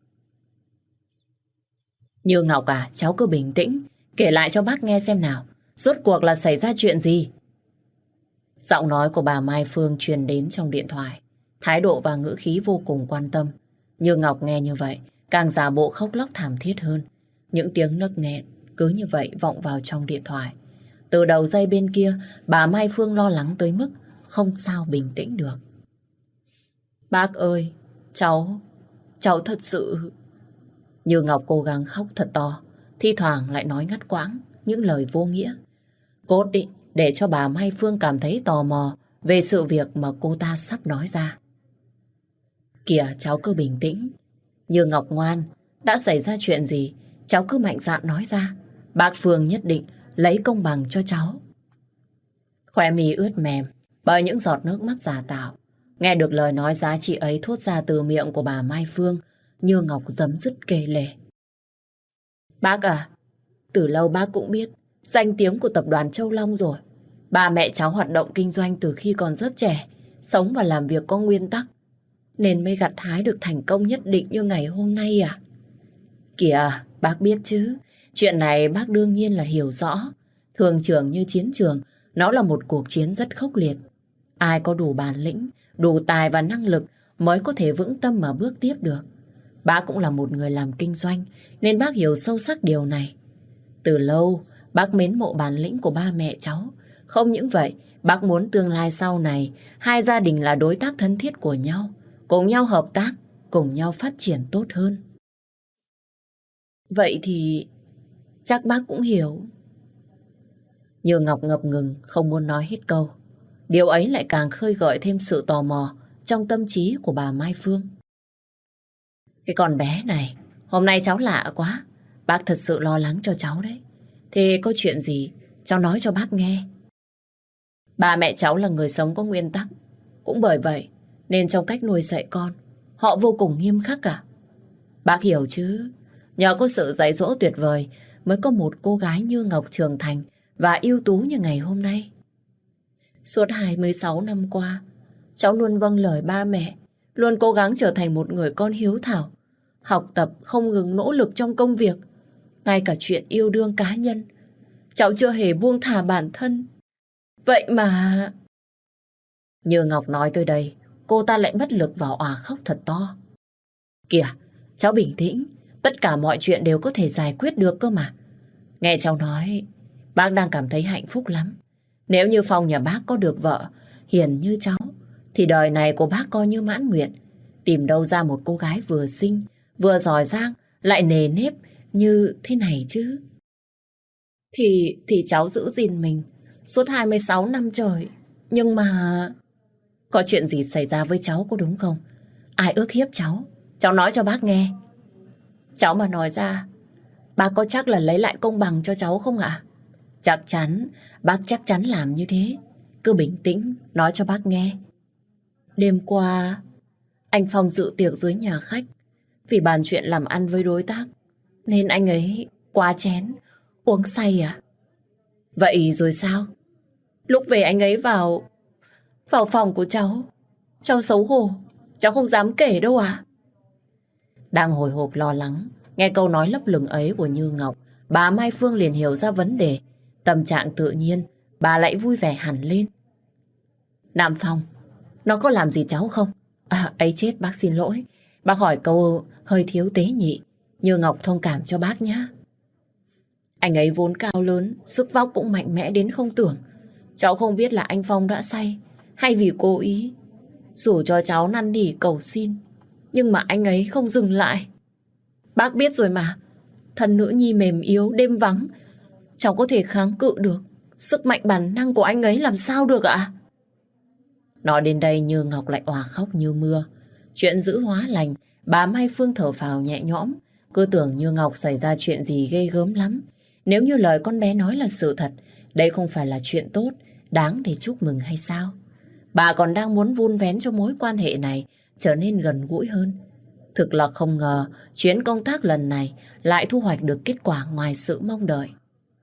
Như Ngọc à, cháu cứ bình tĩnh, kể lại cho bác nghe xem nào, rốt cuộc là xảy ra chuyện gì? Giọng nói của bà Mai Phương truyền đến trong điện thoại, thái độ và ngữ khí vô cùng quan tâm. Như Ngọc nghe như vậy, càng giả bộ khóc lóc thảm thiết hơn. Những tiếng nấc nghẹn cứ như vậy vọng vào trong điện thoại. Từ đầu dây bên kia, bà Mai Phương lo lắng tới mức không sao bình tĩnh được. Bác ơi, cháu thật sự... Như Ngọc cố gắng khóc thật to, thi thoảng lại nói ngắt quãng những lời vô nghĩa. Cốt đi, để cho bà Mai Phương cảm thấy tò mò về sự việc mà cô ta sắp nói ra. Kìa, cháu cứ bình tĩnh. Như Ngọc ngoan, đã xảy ra chuyện gì, cháu cứ mạnh dạn nói ra. Bác Phương nhất định lấy công bằng cho cháu. Khóe mi ướt mềm bởi những giọt nước mắt giả tạo. Nghe được lời nói giá trị ấy thốt ra từ miệng của bà Mai Phương, Như Ngọc rấm dứt kể lể. Bác à, từ lâu bác cũng biết danh tiếng của tập đoàn Châu Long rồi. Ba mẹ cháu hoạt động kinh doanh từ khi còn rất trẻ, sống và làm việc có nguyên tắc, nên mới gặt hái được thành công nhất định như ngày hôm nay à? Kìa, bác biết chứ, chuyện này bác đương nhiên là hiểu rõ. Thương trường như chiến trường, nó là một cuộc chiến rất khốc liệt. Ai có đủ bản lĩnh, đủ tài và năng lực mới có thể vững tâm mà bước tiếp được. Bác cũng là một người làm kinh doanh, nên bác hiểu sâu sắc điều này. Từ lâu, bác mến mộ bản lĩnh của ba mẹ cháu. Không những vậy, bác muốn tương lai sau này, hai gia đình là đối tác thân thiết của nhau, cùng nhau hợp tác, cùng nhau phát triển tốt hơn. Vậy thì chắc bác cũng hiểu. Như Ngọc ngập ngừng, không muốn nói hết câu. Điều ấy lại càng khơi gợi thêm sự tò mò trong tâm trí của bà Mai Phương. Cái con bé này, hôm nay cháu lạ quá. Bác thật sự lo lắng cho cháu đấy. Thế có chuyện gì, cháu nói cho bác nghe. Ba mẹ cháu là người sống có nguyên tắc. Cũng bởi vậy, nên trong cách nuôi dạy con, họ vô cùng nghiêm khắc à? Bác hiểu chứ, nhờ có sự dạy dỗ tuyệt vời mới có một cô gái như Ngọc trưởng thành và ưu tú như ngày hôm nay. Suốt 26 năm qua, cháu luôn vâng lời ba mẹ, luôn cố gắng trở thành một người con hiếu thảo, học tập không ngừng nỗ lực trong công việc. Ngay cả chuyện yêu đương cá nhân, cháu chưa hề buông thả bản thân. Vậy mà... Như Ngọc nói tới đây, cô ta lại bất lực và òa khóc thật to. Kìa, cháu bình tĩnh, tất cả mọi chuyện đều có thể giải quyết được cơ mà. Nghe cháu nói, bác đang cảm thấy hạnh phúc lắm. Nếu như Phong nhà bác có được vợ hiền như cháu, thì đời này của bác coi như mãn nguyện. Tìm đâu ra một cô gái vừa xinh, vừa giỏi giang, lại nề nếp như thế này chứ. Thì cháu giữ gìn mình suốt 26 năm trời. Nhưng mà... Có chuyện gì xảy ra với cháu có đúng không? Ai ức hiếp cháu? Cháu nói cho bác nghe. Cháu mà nói ra, bác có chắc là lấy lại công bằng cho cháu không ạ? Chắc chắn, bác chắc chắn làm như thế. Cứ bình tĩnh, nói cho bác nghe. Đêm qua, anh Phong dự tiệc dưới nhà khách. Vì bàn chuyện làm ăn với đối tác, nên anh ấy quá chén, uống say à? Vậy rồi sao? Lúc về anh ấy vào phòng của cháu xấu hổ, cháu không dám kể đâu à? Đang hồi hộp lo lắng, nghe câu nói lấp lửng ấy của Như Ngọc, bà Mai Phương liền hiểu ra vấn đề. Tâm trạng tự nhiên, bà lại vui vẻ hẳn lên. Nam Phong, nó có làm gì cháu không? À, ấy chết, bác xin lỗi. Bác hỏi câu hơi thiếu tế nhị. Như Ngọc thông cảm cho bác nhé. Anh ấy vốn cao lớn, sức vóc cũng mạnh mẽ đến không tưởng. Cháu không biết là anh Phong đã say hay vì cố ý. Dù cho cháu năn nỉ cầu xin, nhưng mà anh ấy không dừng lại. Bác biết rồi mà, thân nữ nhi mềm yếu đêm vắng, cháu có thể kháng cự được sức mạnh bản năng của anh ấy làm sao được ạ? Nói đến đây Như Ngọc lại òa khóc như mưa. Chuyện dữ hóa lành, bà Mai Phương thở phào nhẹ nhõm. Cứ tưởng Như Ngọc xảy ra chuyện gì ghê gớm lắm. Nếu như lời con bé nói là sự thật, đây không phải là chuyện tốt, đáng để chúc mừng hay sao? Bà còn đang muốn vun vén cho mối quan hệ này trở nên gần gũi hơn. Thực là không ngờ chuyến công tác lần này lại thu hoạch được kết quả ngoài sự mong đợi.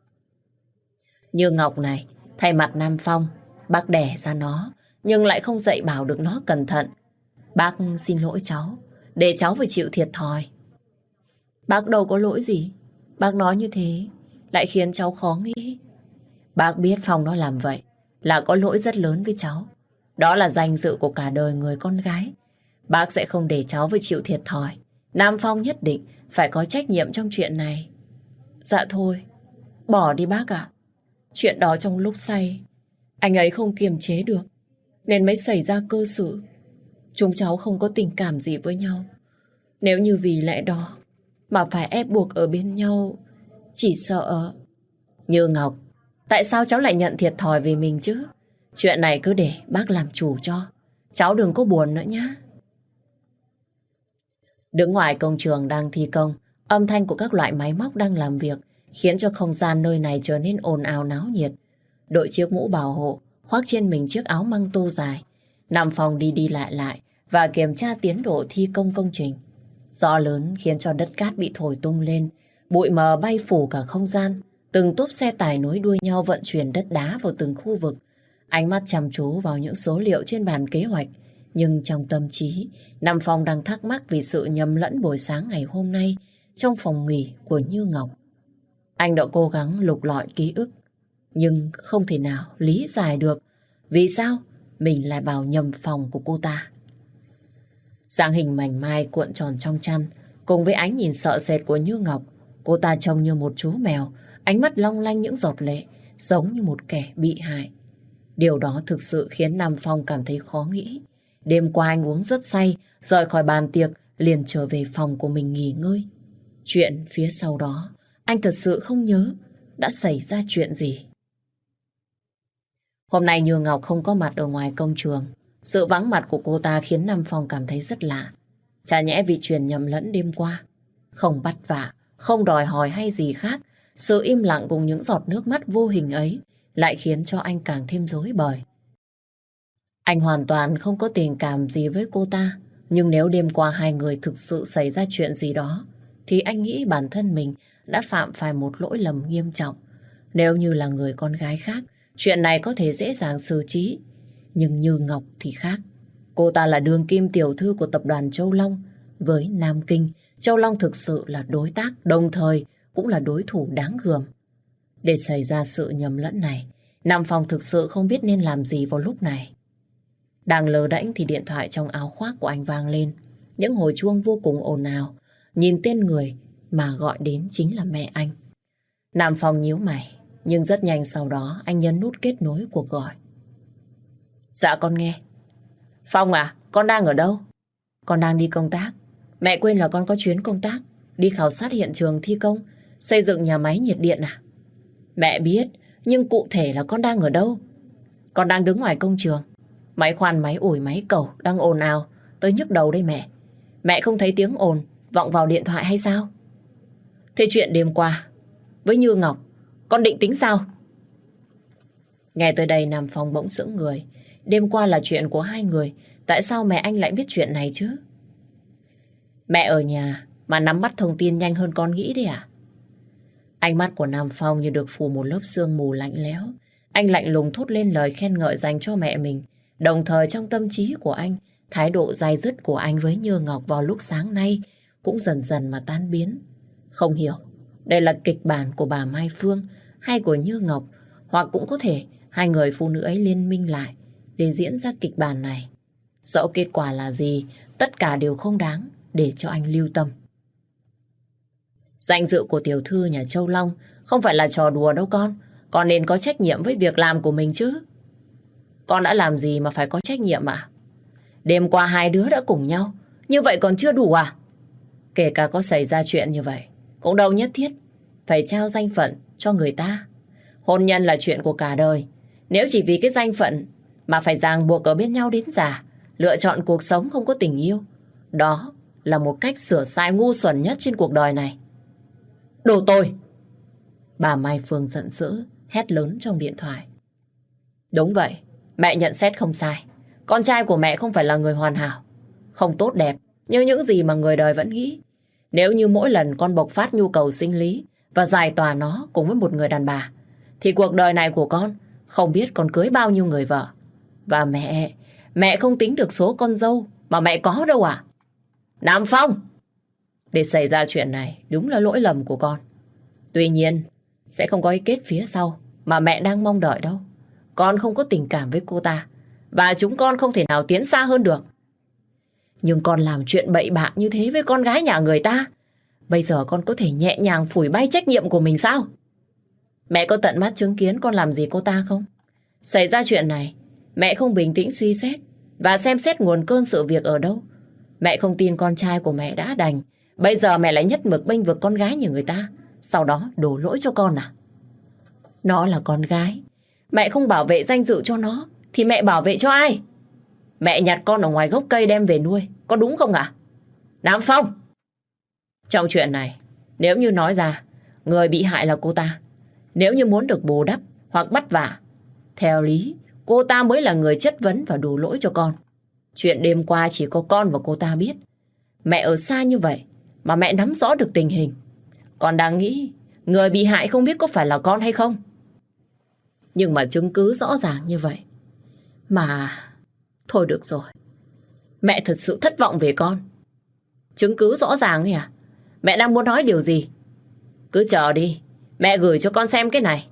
Như Ngọc này, thay mặt Nam Phong, bác đẻ ra nó, nhưng lại không dạy bảo được nó cẩn thận. Bác xin lỗi cháu, để cháu phải chịu thiệt thòi. Bác đâu có lỗi gì, bác nói như thế lại khiến cháu khó nghĩ. Bác biết Phong nó làm vậy là có lỗi rất lớn với cháu. Đó là danh dự của cả đời người con gái. Bác sẽ không để cháu phải chịu thiệt thòi. Nam Phong nhất định phải có trách nhiệm trong chuyện này. Dạ thôi, bỏ đi bác ạ. Chuyện đó trong lúc say, anh ấy không kiềm chế được, nên mới xảy ra cơ sự. Chúng cháu không có tình cảm gì với nhau. Nếu như vì lẽ đó mà phải ép buộc ở bên nhau, chỉ sợ... Như Ngọc, tại sao cháu lại nhận thiệt thòi vì mình chứ? Chuyện này cứ để bác làm chủ cho. Cháu đừng có buồn nữa nhé. Đứng ngoài công trường đang thi công, âm thanh của các loại máy móc đang làm việc khiến cho không gian nơi này trở nên ồn ào náo nhiệt. Đội chiếc mũ bảo hộ, khoác trên mình chiếc áo măng tô dài, Nam Phong đi đi lại và kiểm tra tiến độ thi công công trình. Gió lớn khiến cho đất cát bị thổi tung lên, bụi mờ bay phủ cả không gian. Từng tốp xe tải nối đuôi nhau vận chuyển đất đá vào từng khu vực. Ánh mắt chăm chú vào những số liệu trên bàn kế hoạch. Nhưng trong tâm trí, Nam Phong đang thắc mắc vì sự nhầm lẫn buổi sáng ngày hôm nay trong phòng nghỉ của Như Ngọc. Anh đã cố gắng lục lọi ký ức, nhưng không thể nào lý giải được vì sao mình lại vào nhầm phòng của cô ta. Dáng hình mảnh mai cuộn tròn trong chăn, cùng với ánh nhìn sợ sệt của Như Ngọc, cô ta trông như một chú mèo, ánh mắt long lanh những giọt lệ, giống như một kẻ bị hại. Điều đó thực sự khiến Nam Phong cảm thấy khó nghĩ. Đêm qua anh uống rất say, rời khỏi bàn tiệc, liền trở về phòng của mình nghỉ ngơi. Chuyện phía sau đó, anh thật sự không nhớ đã xảy ra chuyện gì. Hôm nay Như Ngọc không có mặt ở ngoài công trường. Sự vắng mặt của cô ta khiến Nam Phong cảm thấy rất lạ. Chả nhẽ vì chuyện nhầm lẫn đêm qua. Không bắt vạ, không đòi hỏi hay gì khác. Sự im lặng cùng những giọt nước mắt vô hình ấy lại khiến cho anh càng thêm rối bời. Anh hoàn toàn không có tình cảm gì với cô ta. Nhưng nếu đêm qua hai người thực sự xảy ra chuyện gì đó, thì anh nghĩ bản thân mình đã phạm phải một lỗi lầm nghiêm trọng. Nếu như là người con gái khác, chuyện này có thể dễ dàng xử trí. Nhưng Như Ngọc thì khác. Cô ta là đương kim tiểu thư của tập đoàn Châu Long. Với Nam Kinh, Châu Long thực sự là đối tác, đồng thời cũng là đối thủ đáng gờm. Để xảy ra sự nhầm lẫn này, Nam Phong thực sự không biết nên làm gì vào lúc này. Đang lờ đễnh thì điện thoại trong áo khoác của anh vang lên. Những hồi chuông vô cùng ồn ào. Nhìn tên người mà gọi đến chính là mẹ anh. Nam Phong nhíu mày, nhưng rất nhanh sau đó anh nhấn nút kết nối cuộc gọi. Dạ con nghe. Phong à, con đang ở đâu? Con đang đi công tác. Mẹ quên là con có chuyến công tác, đi khảo sát hiện trường thi công, xây dựng nhà máy nhiệt điện à? Mẹ biết, nhưng cụ thể là con đang ở đâu? Con đang đứng ngoài công trường. Máy khoan, máy ủi, máy cầu đang ồn ào tới nhức đầu đây mẹ. Mẹ không thấy tiếng ồn vọng vào điện thoại hay sao? Thế chuyện đêm qua với Như Ngọc, con định tính sao? Nghe tới đây Nam Phong bỗng sững người. Đêm qua là chuyện của hai người, tại sao mẹ anh lại biết chuyện này chứ? Mẹ ở nhà mà nắm bắt thông tin nhanh hơn con nghĩ đấy à? Ánh mắt của Nam Phong như được phủ một lớp sương mù lạnh lẽo. Anh lạnh lùng thốt lên lời khen ngợi dành cho mẹ mình. Đồng thời trong tâm trí của anh, thái độ day dứt của anh với Như Ngọc vào lúc sáng nay cũng dần dần mà tan biến. Không hiểu, đây là kịch bản của bà Mai Phương hay của Như Ngọc, hoặc cũng có thể hai người phụ nữ ấy liên minh lại để diễn ra kịch bản này. Dẫu kết quả là gì, tất cả đều không đáng để cho anh lưu tâm. Danh dự của tiểu thư nhà Châu Long không phải là trò đùa đâu con. Con nên có trách nhiệm với việc làm của mình chứ. Con đã làm gì mà phải có trách nhiệm à? Đêm qua hai đứa đã cùng nhau, như vậy còn chưa đủ à? Kể cả có xảy ra chuyện như vậy, cũng đâu nhất thiết phải trao danh phận cho người ta. Hôn nhân là chuyện của cả đời. Nếu chỉ vì cái danh phận mà phải ràng buộc ở bên nhau đến già, lựa chọn cuộc sống không có tình yêu, đó là một cách sửa sai ngu xuẩn nhất trên cuộc đời này. Đồ tồi! Bà Mai Phương giận dữ, hét lớn trong điện thoại. Đúng vậy, mẹ nhận xét không sai. Con trai của mẹ không phải là người hoàn hảo, không tốt đẹp như những gì mà người đời vẫn nghĩ. Nếu như mỗi lần con bộc phát nhu cầu sinh lý và giải tỏa nó cùng với một người đàn bà, thì cuộc đời này của con không biết còn cưới bao nhiêu người vợ. Và mẹ không tính được số con dâu mà mẹ có đâu à? Nam Phong! Để xảy ra chuyện này đúng là lỗi lầm của con. Tuy nhiên, sẽ không có cái kết phía sau mà mẹ đang mong đợi đâu. Con không có tình cảm với cô ta, và chúng con không thể nào tiến xa hơn được. Nhưng con làm chuyện bậy bạ như thế với con gái nhà người ta, bây giờ con có thể nhẹ nhàng phủi bay trách nhiệm của mình sao? Mẹ có tận mắt chứng kiến con làm gì cô ta không? Xảy ra chuyện này, Mẹ không bình tĩnh suy xét và xem xét nguồn cơn sự việc ở đâu. Mẹ không tin con trai của mẹ đã đành. Bây giờ mẹ lại nhất mực bênh vực con gái như người ta. Sau đó đổ lỗi cho con à? Nó là con gái. Mẹ không bảo vệ danh dự cho nó thì mẹ bảo vệ cho ai? Mẹ nhặt con ở ngoài gốc cây đem về nuôi, có đúng không ạ? Nam Phong! Trong chuyện này, nếu như nói ra người bị hại là cô ta, nếu như muốn được bù đắp hoặc bắt vả, theo lý cô ta mới là người chất vấn và đổ lỗi cho con. Chuyện đêm qua chỉ có con và cô ta biết. Mẹ ở xa như vậy mà mẹ nắm rõ được tình hình. Con đang nghĩ người bị hại không biết có phải là con hay không. Nhưng mà chứng cứ rõ ràng như vậy. Mà... Thôi được rồi. Mẹ thật sự thất vọng về con. Chứng cứ rõ ràng ấy à? Mẹ đang muốn nói điều gì? Cứ chờ đi. Mẹ gửi cho con xem cái này.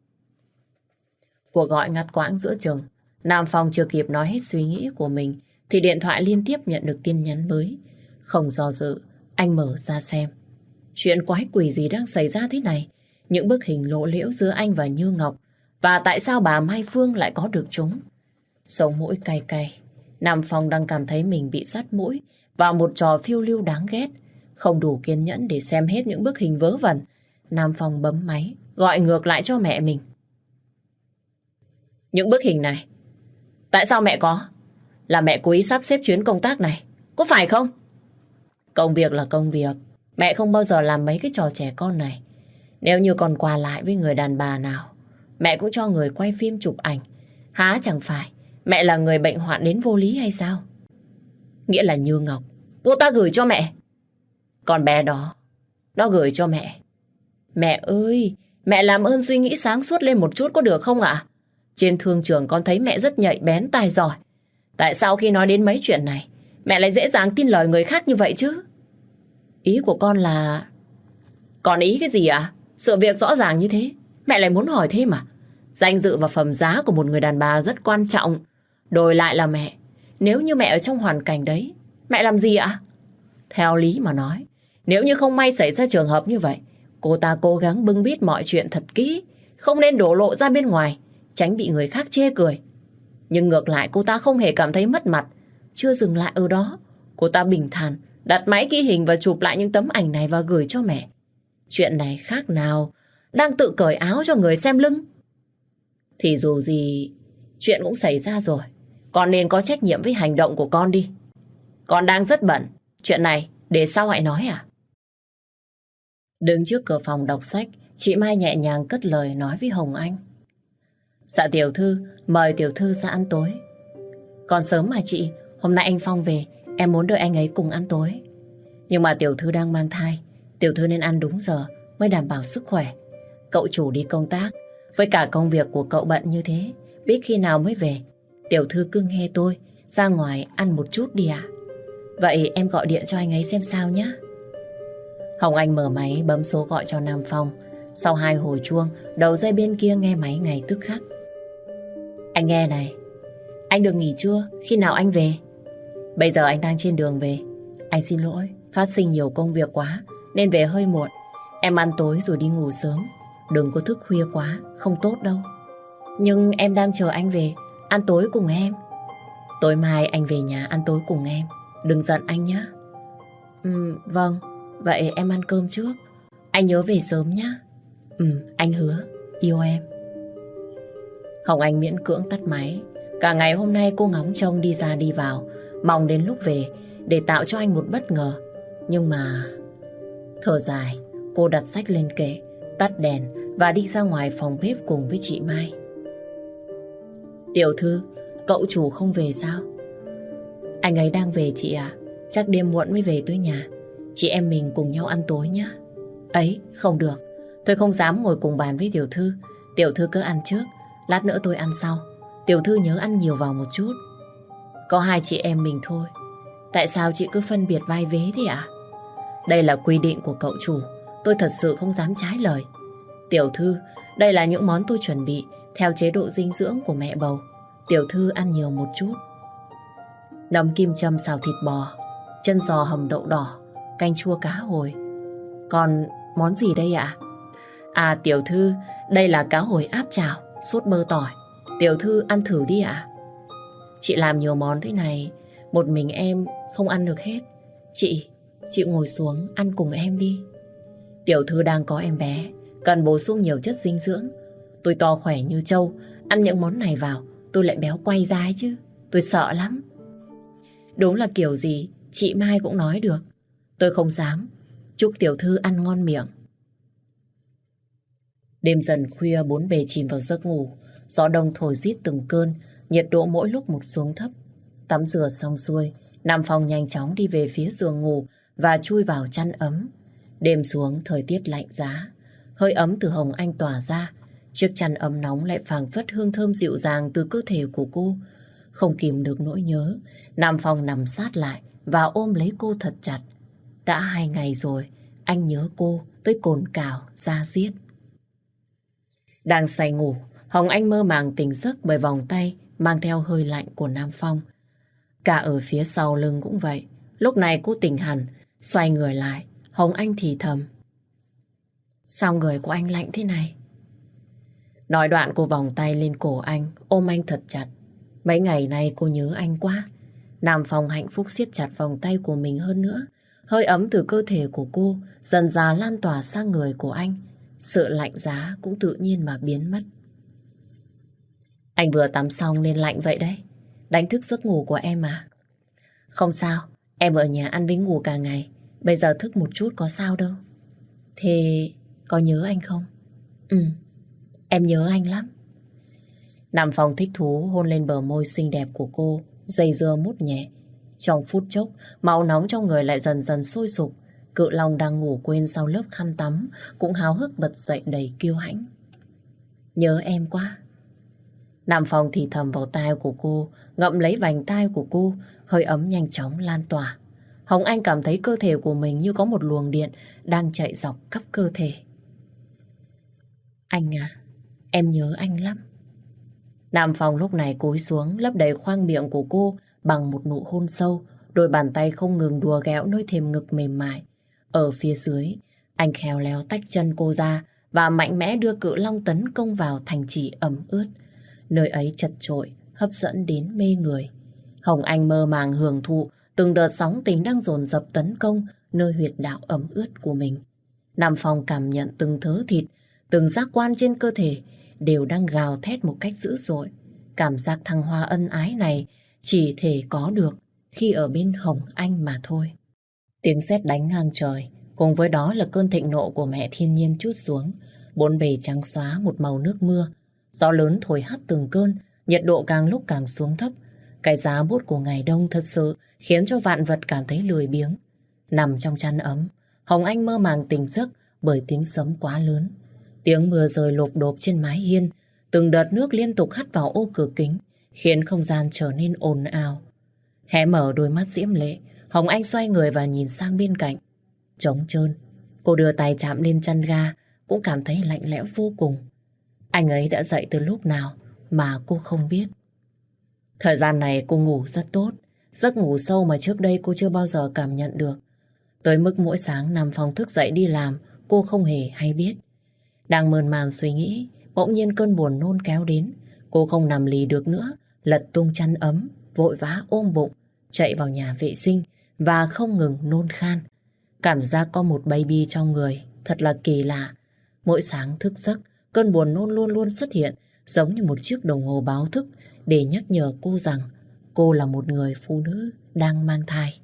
Cuộc gọi ngắt quãng giữa chừng. Nam Phong chưa kịp nói hết suy nghĩ của mình thì điện thoại liên tiếp nhận được tin nhắn mới. Không do dự, anh mở ra xem. Chuyện quái quỷ gì đang xảy ra thế này? Những bức hình lộ liễu giữa anh và Như Ngọc. Và tại sao bà Mai Phương lại có được chúng? Sống mũi cay cay. Nam Phong đang cảm thấy mình bị sắt mũi vào một trò phiêu lưu đáng ghét. Không đủ kiên nhẫn để xem hết những bức hình vớ vẩn. Nam Phong bấm máy, gọi ngược lại cho mẹ mình. Những bức hình này, tại sao mẹ có? Là mẹ cố ý sắp xếp chuyến công tác này, có phải không? Công việc là công việc. Mẹ không bao giờ làm mấy cái trò trẻ con này. Nếu như còn qua lại với người đàn bà nào, mẹ cũng cho người quay phim chụp ảnh. Há chẳng phải mẹ là người bệnh hoạn đến vô lý hay sao? Nghĩa là Như Ngọc, cô ta gửi cho mẹ. Con bé đó, nó gửi cho mẹ. Mẹ ơi, mẹ làm ơn suy nghĩ sáng suốt lên một chút có được không ạ? Trên thương trường con thấy mẹ rất nhạy bén tài giỏi. Tại sao khi nói đến mấy chuyện này, mẹ lại dễ dàng tin lời người khác như vậy chứ? Ý của con là... Còn ý cái gì ạ? Sự việc rõ ràng như thế, mẹ lại muốn hỏi thêm à? Danh dự và phẩm giá của một người đàn bà rất quan trọng. Đổi lại là mẹ, nếu như mẹ ở trong hoàn cảnh đấy, mẹ làm gì ạ? Theo lý mà nói, nếu như không may xảy ra trường hợp như vậy, cô ta cố gắng bưng bít mọi chuyện thật kỹ, không nên đổ lộ ra bên ngoài, tránh bị người khác chê cười. Nhưng ngược lại cô ta không hề cảm thấy mất mặt. Chưa dừng lại ở đó, cô ta bình thản đặt máy ghi hình và chụp lại những tấm ảnh này và gửi cho mẹ. Chuyện này khác nào đang tự cởi áo cho người xem lưng. Thì dù gì chuyện cũng xảy ra rồi, con nên có trách nhiệm với hành động của con đi. Con đang rất bận, chuyện này để sau hãy nói à? Đứng trước cửa phòng đọc sách, chị Mai nhẹ nhàng cất lời nói với Hồng Anh. Dạ tiểu thư, mời tiểu thư ra ăn tối. Còn sớm mà chị, hôm nay anh Phong về, em muốn đợi anh ấy cùng ăn tối. Nhưng mà tiểu thư đang mang thai, tiểu thư nên ăn đúng giờ mới đảm bảo sức khỏe. Cậu chủ đi công tác, với cả công việc của cậu bận như thế, biết khi nào mới về. Tiểu thư cứ nghe tôi, ra ngoài ăn một chút đi ạ. Vậy em gọi điện cho anh ấy xem sao nhé. Hồng Anh mở máy bấm số gọi cho Nam Phong. Sau 2 hồi chuông, đầu dây bên kia nghe máy ngay tức khắc. Anh nghe này, anh được nghỉ chưa? Khi nào anh về? Bây giờ anh đang trên đường về. Anh xin lỗi, phát sinh nhiều công việc quá nên về hơi muộn. Em ăn tối rồi đi ngủ sớm. Đừng có thức khuya quá, không tốt đâu. Nhưng em đang chờ anh về ăn tối cùng em. Tối mai anh về nhà ăn tối cùng em. Đừng giận anh nhé. Vâng, vậy em ăn cơm trước. Anh nhớ về sớm nhé. Anh hứa, yêu em. Hồng Anh miễn cưỡng tắt máy. Cả ngày hôm nay cô ngóng trông đi ra đi vào, mong đến lúc về để tạo cho anh một bất ngờ. Nhưng mà... Thở dài, cô đặt sách lên kệ, tắt đèn và đi ra ngoài phòng bếp cùng với chị Mai. Tiểu thư, cậu chủ không về sao? Anh ấy đang về chị ạ. Chắc đêm muộn mới về tới nhà. Chị em mình cùng nhau ăn tối nhé. Ấy, không được. Tôi không dám ngồi cùng bàn với tiểu thư. Tiểu thư cứ ăn trước, lát nữa tôi ăn sau. Tiểu thư nhớ ăn nhiều vào một chút. Có 2 chị em mình thôi. Tại sao chị cứ phân biệt vai vế thế ạ? Đây là quy định của cậu chủ. Tôi thật sự không dám trái lời. Tiểu thư, đây là những món tôi chuẩn bị theo chế độ dinh dưỡng của mẹ bầu. Tiểu thư ăn nhiều một chút. Nấm kim châm xào thịt bò, chân giò hầm đậu đỏ, canh chua cá hồi. Còn món gì đây ạ? À tiểu thư, đây là cá hồi áp chảo, sốt bơ tỏi. Tiểu thư ăn thử đi ạ. Chị làm nhiều món thế này, một mình em không ăn được hết. Chị ngồi xuống ăn cùng em đi. Tiểu thư đang có em bé, cần bổ sung nhiều chất dinh dưỡng. Tôi to khỏe như trâu, ăn những món này vào, tôi lại béo quay ra ấy chứ. Tôi sợ lắm. Đúng là kiểu gì, chị Mai cũng nói được. Tôi không dám. Chúc tiểu thư ăn ngon miệng. Đêm dần khuya, bốn bề chìm vào giấc ngủ. Gió đông thổi rít từng cơn, nhiệt độ mỗi lúc một xuống thấp. Tắm rửa xong xuôi, Nam Phong nhanh chóng đi về phía giường ngủ và chui vào chăn ấm. Đêm xuống, thời tiết lạnh giá. Hơi ấm từ Hồng Anh tỏa ra. Chiếc chăn ấm nóng lại phảng phất hương thơm dịu dàng từ cơ thể của cô. Không kìm được nỗi nhớ, Nam Phong nằm sát lại và ôm lấy cô thật chặt. Đã 2 ngày rồi, anh nhớ cô tới cồn cào, da diết. Đang say ngủ, Hồng Anh mơ màng tỉnh giấc bởi vòng tay mang theo hơi lạnh của Nam Phong. Cả ở phía sau lưng cũng vậy. Lúc này cô tỉnh hẳn, xoay người lại, Hồng Anh thì thầm. Sao người của anh lạnh thế này? Nói đoạn cô vòng tay lên cổ anh, ôm anh thật chặt. Mấy ngày nay cô nhớ anh quá. Nam Phong hạnh phúc siết chặt vòng tay của mình hơn nữa. Hơi ấm từ cơ thể của cô dần dà lan tỏa sang người của anh. Sự lạnh giá cũng tự nhiên mà biến mất. Anh vừa tắm xong nên lạnh vậy đấy. Đánh thức giấc ngủ của em à? Không sao, em ở nhà ăn với ngủ cả ngày. Bây giờ thức một chút có sao đâu. Thế có nhớ anh không? Ừ, em nhớ anh lắm. Nam Phong thích thú hôn lên bờ môi xinh đẹp của cô, dây dưa mút nhẹ. Trong phút chốc, máu nóng trong người lại dần dần sôi sục. Cự Long đang ngủ quên sau lớp khăn tắm, cũng háo hức bật dậy đầy kiêu hãnh. Nhớ em quá. Nam Phong thì thầm vào tai của cô, ngậm lấy vành tai của cô, hơi ấm nhanh chóng lan tỏa. Hồng Anh cảm thấy cơ thể của mình như có một luồng điện đang chạy dọc khắp cơ thể. Anh à, em nhớ anh lắm. Nam Phong lúc này cúi xuống lấp đầy khoang miệng của cô bằng một nụ hôn sâu, đôi bàn tay không ngừng đùa ghẹo nơi thềm ngực mềm mại. Ở phía dưới, anh khéo léo tách chân cô ra và mạnh mẽ đưa Cự Long tấn công vào thành trì ẩm ướt. Nơi ấy chật chội, hấp dẫn đến mê người. Hồng Anh mơ màng hưởng thụ từng đợt sóng tình đang dồn dập tấn công nơi huyệt đạo ẩm ướt của mình. Nam Phong cảm nhận từng thớ thịt, từng giác quan trên cơ thể đều đang gào thét một cách dữ dội. Cảm giác thăng hoa ân ái này chỉ thể có được khi ở bên Hồng Anh mà thôi. Tiếng sét đánh ngang trời, cùng với đó là cơn thịnh nộ của mẹ thiên nhiên trút xuống. Bốn bề trắng xóa một màu nước mưa. Gió lớn thổi hắt từng cơn, nhiệt độ càng lúc càng xuống thấp. Cái giá buốt của ngày đông thật sự khiến cho vạn vật cảm thấy lười biếng. Nằm trong chăn ấm, Hồng Anh mơ màng tỉnh giấc bởi tiếng sấm quá lớn. Tiếng mưa rơi lộp độp trên mái hiên, từng đợt nước liên tục hắt vào ô cửa kính, khiến không gian trở nên ồn ào. Hé mở đôi mắt diễm lệ, Hồng Anh xoay người và nhìn sang bên cạnh. Trống trơn, cô đưa tay chạm lên chăn ga, cũng cảm thấy lạnh lẽo vô cùng. Anh ấy đã dậy từ lúc nào mà cô không biết. Thời gian này cô ngủ rất tốt, giấc ngủ sâu mà trước đây cô chưa bao giờ cảm nhận được. Tới mức mỗi sáng Nam Phong thức dậy đi làm, cô không hề hay biết. Đang mơn man suy nghĩ, bỗng nhiên cơn buồn nôn kéo đến. Cô không nằm lì được nữa, lật tung chăn ấm, vội vã ôm bụng, chạy vào nhà vệ sinh và không ngừng nôn khan. Cảm giác có một baby trong người thật là kỳ lạ. Mỗi sáng thức giấc, cơn buồn nôn luôn luôn xuất hiện, giống như một chiếc đồng hồ báo thức để nhắc nhở cô rằng cô là một người phụ nữ đang mang thai.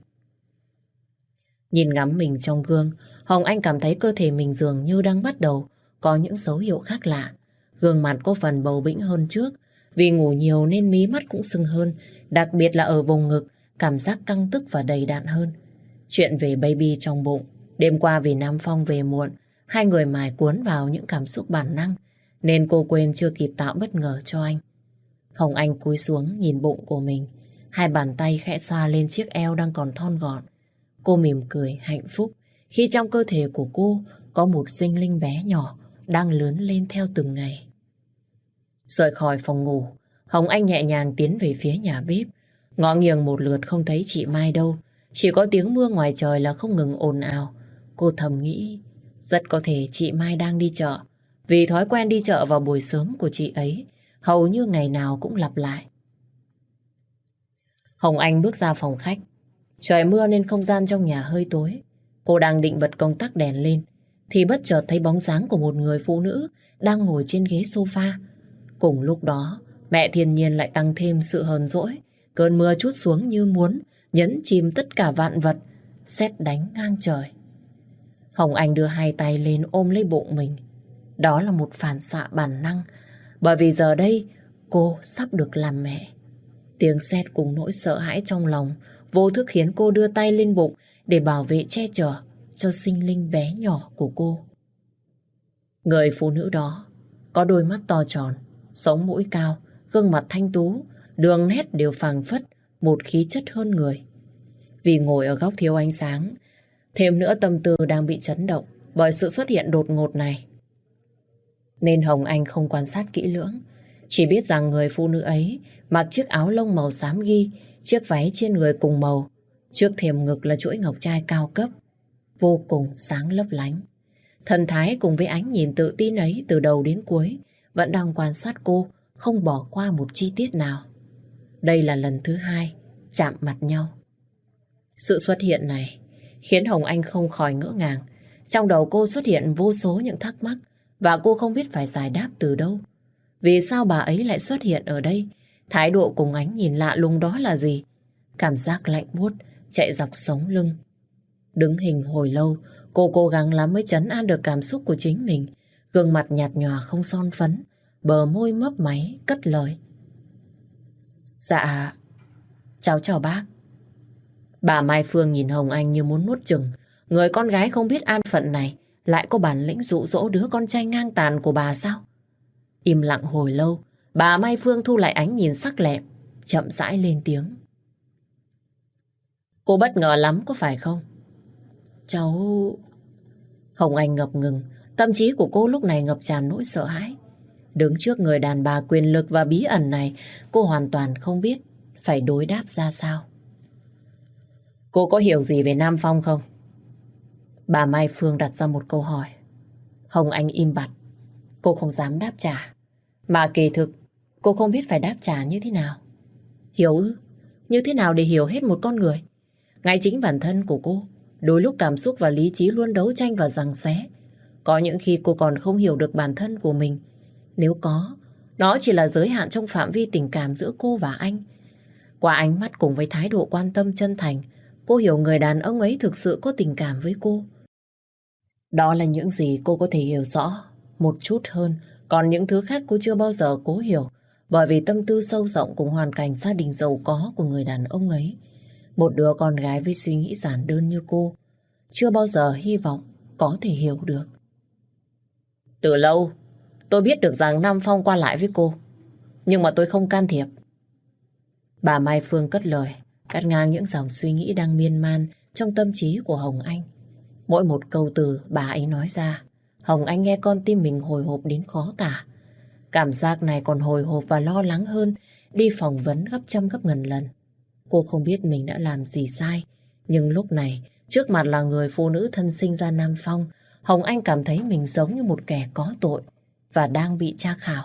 Nhìn ngắm mình trong gương, Hồng Anh cảm thấy cơ thể mình dường như đang bắt đầu có những dấu hiệu khác lạ. Gương mặt có phần bầu bĩnh hơn trước, vì ngủ nhiều nên mí mắt cũng sưng hơn, đặc biệt là ở vùng ngực, cảm giác căng tức và đầy đặn hơn. Chuyện về baby trong bụng, đêm qua vì Nam Phong về muộn, hai người mải cuốn vào những cảm xúc bản năng, nên cô quên chưa kịp tạo bất ngờ cho anh. Hồng Anh cúi xuống nhìn bụng của mình, hai bàn tay khẽ xoa lên chiếc eo đang còn thon gọn. Cô mỉm cười hạnh phúc khi trong cơ thể của cô có một sinh linh bé nhỏ đang lớn lên theo từng ngày. Rời khỏi phòng ngủ, Hồng Anh nhẹ nhàng tiến về phía nhà bếp. Ngó nghiêng một lượt không thấy chị Mai đâu, chỉ có tiếng mưa ngoài trời là không ngừng ồn ào. Cô thầm nghĩ, rất có thể chị Mai đang đi chợ, vì thói quen đi chợ vào buổi sớm của chị ấy hầu như ngày nào cũng lặp lại. Hồng Anh bước ra phòng khách. Trời mưa nên không gian trong nhà hơi tối. Cô đang định bật công tắc đèn lên thì bất chợt thấy bóng dáng của một người phụ nữ đang ngồi trên ghế sofa. Cùng lúc đó, mẹ thiên nhiên lại tăng thêm sự hờn dỗi. Cơn mưa trút xuống như muốn nhấn chìm tất cả vạn vật, sét đánh ngang trời. Hồng Anh đưa hai tay lên ôm lấy bụng mình. Đó là một phản xạ bản năng, bởi vì giờ đây cô sắp được làm mẹ. Tiếng sét cùng nỗi sợ hãi trong lòng vô thức khiến cô đưa tay lên bụng để bảo vệ che chở cho sinh linh bé nhỏ của cô. Người phụ nữ đó có đôi mắt to tròn, sống mũi cao, gương mặt thanh tú, đường nét đều phảng phất một khí chất hơn người. Vì ngồi ở góc thiếu ánh sáng, thêm nữa tâm tư đang bị chấn động bởi sự xuất hiện đột ngột này. Nên Hồng Anh không quan sát kỹ lưỡng, chỉ biết rằng người phụ nữ ấy mặc chiếc áo lông màu xám ghi, chiếc váy trên người cùng màu, trước thềm ngực là chuỗi ngọc trai cao cấp, vô cùng sáng lấp lánh. Thần thái cùng với ánh nhìn tự tin ấy từ đầu đến cuối vẫn đang quan sát cô, không bỏ qua một chi tiết nào. Đây là lần thứ hai chạm mặt nhau. Sự xuất hiện này khiến Hồng Anh không khỏi ngỡ ngàng. Trong đầu cô xuất hiện vô số những thắc mắc và cô không biết phải giải đáp từ đâu. Vì sao bà ấy lại xuất hiện ở đây? Thái độ cùng ánh nhìn lạ lùng đó là gì? Cảm giác lạnh buốt chạy dọc sống lưng. Đứng hình hồi lâu, cô cố gắng lắm mới trấn an được cảm xúc của chính mình. Gương mặt nhạt nhòa không son phấn, bờ môi mấp máy cất lời. Dạ, cháu chào bác. Bà Mai Phương nhìn Hồng Anh như muốn nuốt chửng. Người con gái không biết an phận này lại có bản lĩnh dụ dỗ đứa con trai ngang tàn của bà sao? Im lặng hồi lâu, bà Mai Phương thu lại ánh nhìn sắc lẹm, chậm rãi lên tiếng. Cô bất ngờ lắm có phải không? Cháu... Hồng Anh ngập ngừng, tâm trí của cô lúc này ngập tràn nỗi sợ hãi. Đứng trước người đàn bà quyền lực và bí ẩn này, cô hoàn toàn không biết phải đối đáp ra sao. Cô có hiểu gì về Nam Phong không? Bà Mai Phương đặt ra một câu hỏi. Hồng Anh im bặt. Cô không dám đáp trả. Mà kỳ thực, cô không biết phải đáp trả như thế nào. Hiểu ư? Như thế nào để hiểu hết một con người? Ngay chính bản thân của cô, đôi lúc cảm xúc và lý trí luôn đấu tranh và giằng xé. Có những khi cô còn không hiểu được bản thân của mình. Nếu có, nó chỉ là giới hạn trong phạm vi tình cảm giữa cô và anh. Qua ánh mắt cùng với thái độ quan tâm chân thành, cô hiểu người đàn ông ấy thực sự có tình cảm với cô. Đó là những gì cô có thể hiểu rõ một chút hơn, còn những thứ khác cô chưa bao giờ cố hiểu, bởi vì tâm tư sâu rộng cùng hoàn cảnh gia đình giàu có của người đàn ông ấy. Một đứa con gái với suy nghĩ giản đơn như cô chưa bao giờ hy vọng có thể hiểu được. Từ lâu tôi biết được rằng Nam Phong qua lại với cô, nhưng mà tôi không can thiệp. Bà Mai Phương cất lời, cắt ngang những dòng suy nghĩ đang miên man trong tâm trí của Hồng Anh. Mỗi một câu từ bà ấy nói ra, Hồng Anh nghe con tim mình hồi hộp đến khó tả. Cảm giác này còn hồi hộp và lo lắng hơn đi phỏng vấn gấp trăm gấp ngàn lần. Cô không biết mình đã làm gì sai, nhưng lúc này, trước mặt là người phụ nữ thân sinh ra Nam Phong, Hồng Anh cảm thấy mình giống như một kẻ có tội và đang bị tra khảo.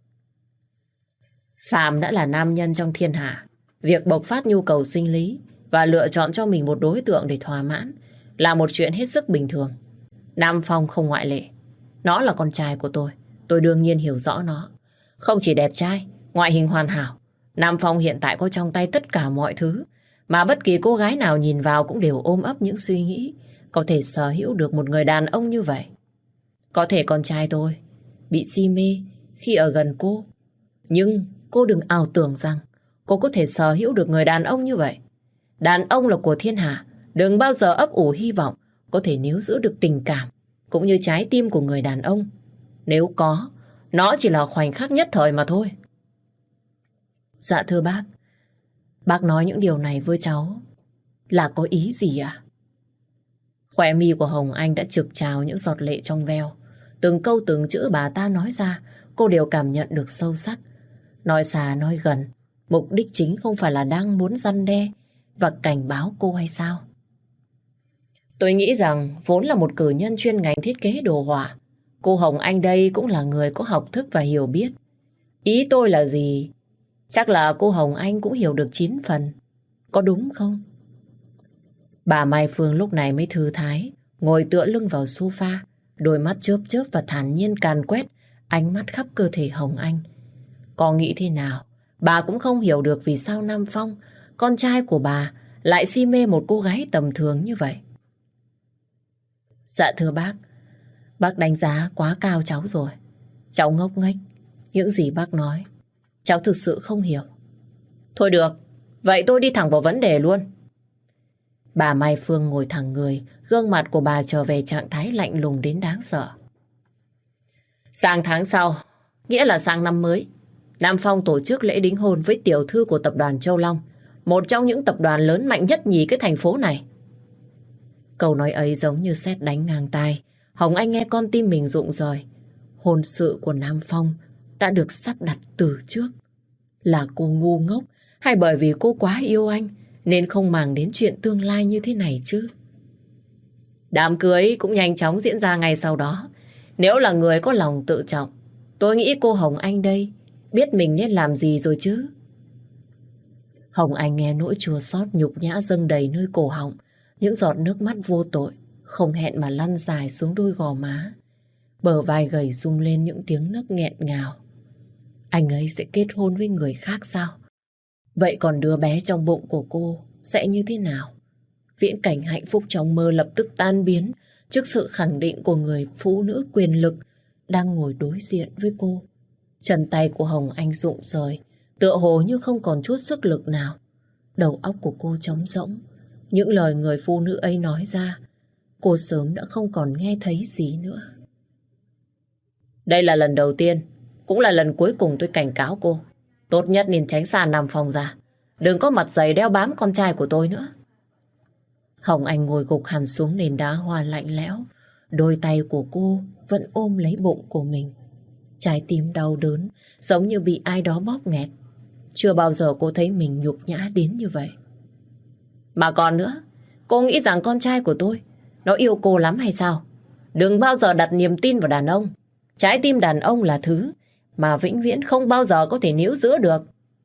Phạm đã là nam nhân trong thiên hạ. Việc bộc phát nhu cầu sinh lý và lựa chọn cho mình một đối tượng để thỏa mãn là một chuyện hết sức bình thường. Nam Phong không ngoại lệ. Nó là con trai của tôi đương nhiên hiểu rõ nó. Không chỉ đẹp trai, ngoại hình hoàn hảo, Nam Phong hiện tại có trong tay tất cả mọi thứ mà bất kỳ cô gái nào nhìn vào cũng đều ôm ấp những suy nghĩ có thể sở hữu được một người đàn ông như vậy. Có thể con trai tôi bị si mê khi ở gần cô, nhưng cô đừng ảo tưởng rằng cô có thể sở hữu được người đàn ông như vậy. Đàn ông là của thiên hạ, đừng bao giờ ấp ủ hy vọng có thể níu giữ được tình cảm cũng như trái tim của người đàn ông. Nếu có, nó chỉ là khoảnh khắc nhất thời mà thôi. Dạ thưa bác nói những điều này với cháu là có ý gì ạ? Khóe mi của Hồng Anh đã trực trào những giọt lệ trong veo. Từng câu từng chữ bà ta nói ra, cô đều cảm nhận được sâu sắc. Nói xa nói gần, mục đích chính không phải là đang muốn răn đe và cảnh báo cô hay sao? Tôi nghĩ rằng vốn là một cử nhân chuyên ngành thiết kế đồ họa, cô Hồng Anh đây cũng là người có học thức và hiểu biết. Ý tôi là gì? Chắc là cô Hồng Anh cũng hiểu được 9 phần. có đúng không? Bà Mai Phương lúc này mới thư thái, ngồi tựa lưng vào sofa, đôi mắt chớp chớp và thản nhiên càn quét ánh mắt khắp cơ thể Hồng Anh. Có nghĩ thế nào, bà cũng không hiểu được vì sao Nam Phong, con trai của bà, lại si mê một cô gái tầm thường như vậy. Dạ thưa bác đánh giá quá cao cháu rồi. Cháu ngốc nghếch, những gì bác nói, cháu thực sự không hiểu. Thôi được, vậy tôi đi thẳng vào vấn đề luôn. Bà Mai Phương ngồi thẳng người, gương mặt của bà trở về trạng thái lạnh lùng đến đáng sợ. Sang tháng sau, nghĩa là sang năm mới, Nam Phong tổ chức lễ đính hôn với tiểu thư của tập đoàn Châu Long, một trong những tập đoàn lớn mạnh nhất nhì cái thành phố này. Câu nói ấy giống như sét đánh ngang tai. Hồng Anh nghe con tim mình rụng rời. Hôn sự của Nam Phong đã được sắp đặt từ trước. Là cô ngu ngốc hay bởi vì cô quá yêu anh nên không màng đến chuyện tương lai như thế này chứ? Đám cưới cũng nhanh chóng diễn ra ngay sau đó. Nếu là người có lòng tự trọng, tôi nghĩ cô Hồng Anh đây biết mình nên làm gì rồi chứ. Hồng Anh nghe nỗi chua xót nhục nhã dâng đầy nơi cổ họng. Những giọt nước mắt vô tội không hẹn mà lăn dài xuống đôi gò má. Bờ vai gầy rung lên những tiếng nấc nghẹn ngào. Anh ấy sẽ kết hôn với người khác sao? Vậy còn đứa bé trong bụng của cô sẽ như thế nào? Viễn cảnh hạnh phúc trong mơ lập tức tan biến trước sự khẳng định của người phụ nữ quyền lực đang ngồi đối diện với cô. Chân tay của Hồng Anh rụng rời, tựa hồ như không còn chút sức lực nào. Đầu óc của cô trống rỗng. Những lời người phụ nữ ấy nói ra, cô sớm đã không còn nghe thấy gì nữa. Đây là lần đầu tiên, cũng là lần cuối cùng tôi cảnh cáo cô. Tốt nhất nên tránh xa Nam Phong ra. Đừng có mặt dày đeo bám con trai của tôi nữa. Hồng Anh ngồi gục hẳn xuống nền đá hoa lạnh lẽo. Đôi tay của cô vẫn ôm lấy bụng của mình. Trái tim đau đớn, giống như bị ai đó bóp nghẹt. Chưa bao giờ cô thấy mình nhục nhã đến như vậy. Mà còn nữa, cô nghĩ rằng con trai của tôi nó yêu cô lắm hay sao? Đừng bao giờ đặt niềm tin vào đàn ông. Trái tim đàn ông là thứ mà vĩnh viễn không bao giờ có thể níu giữ được.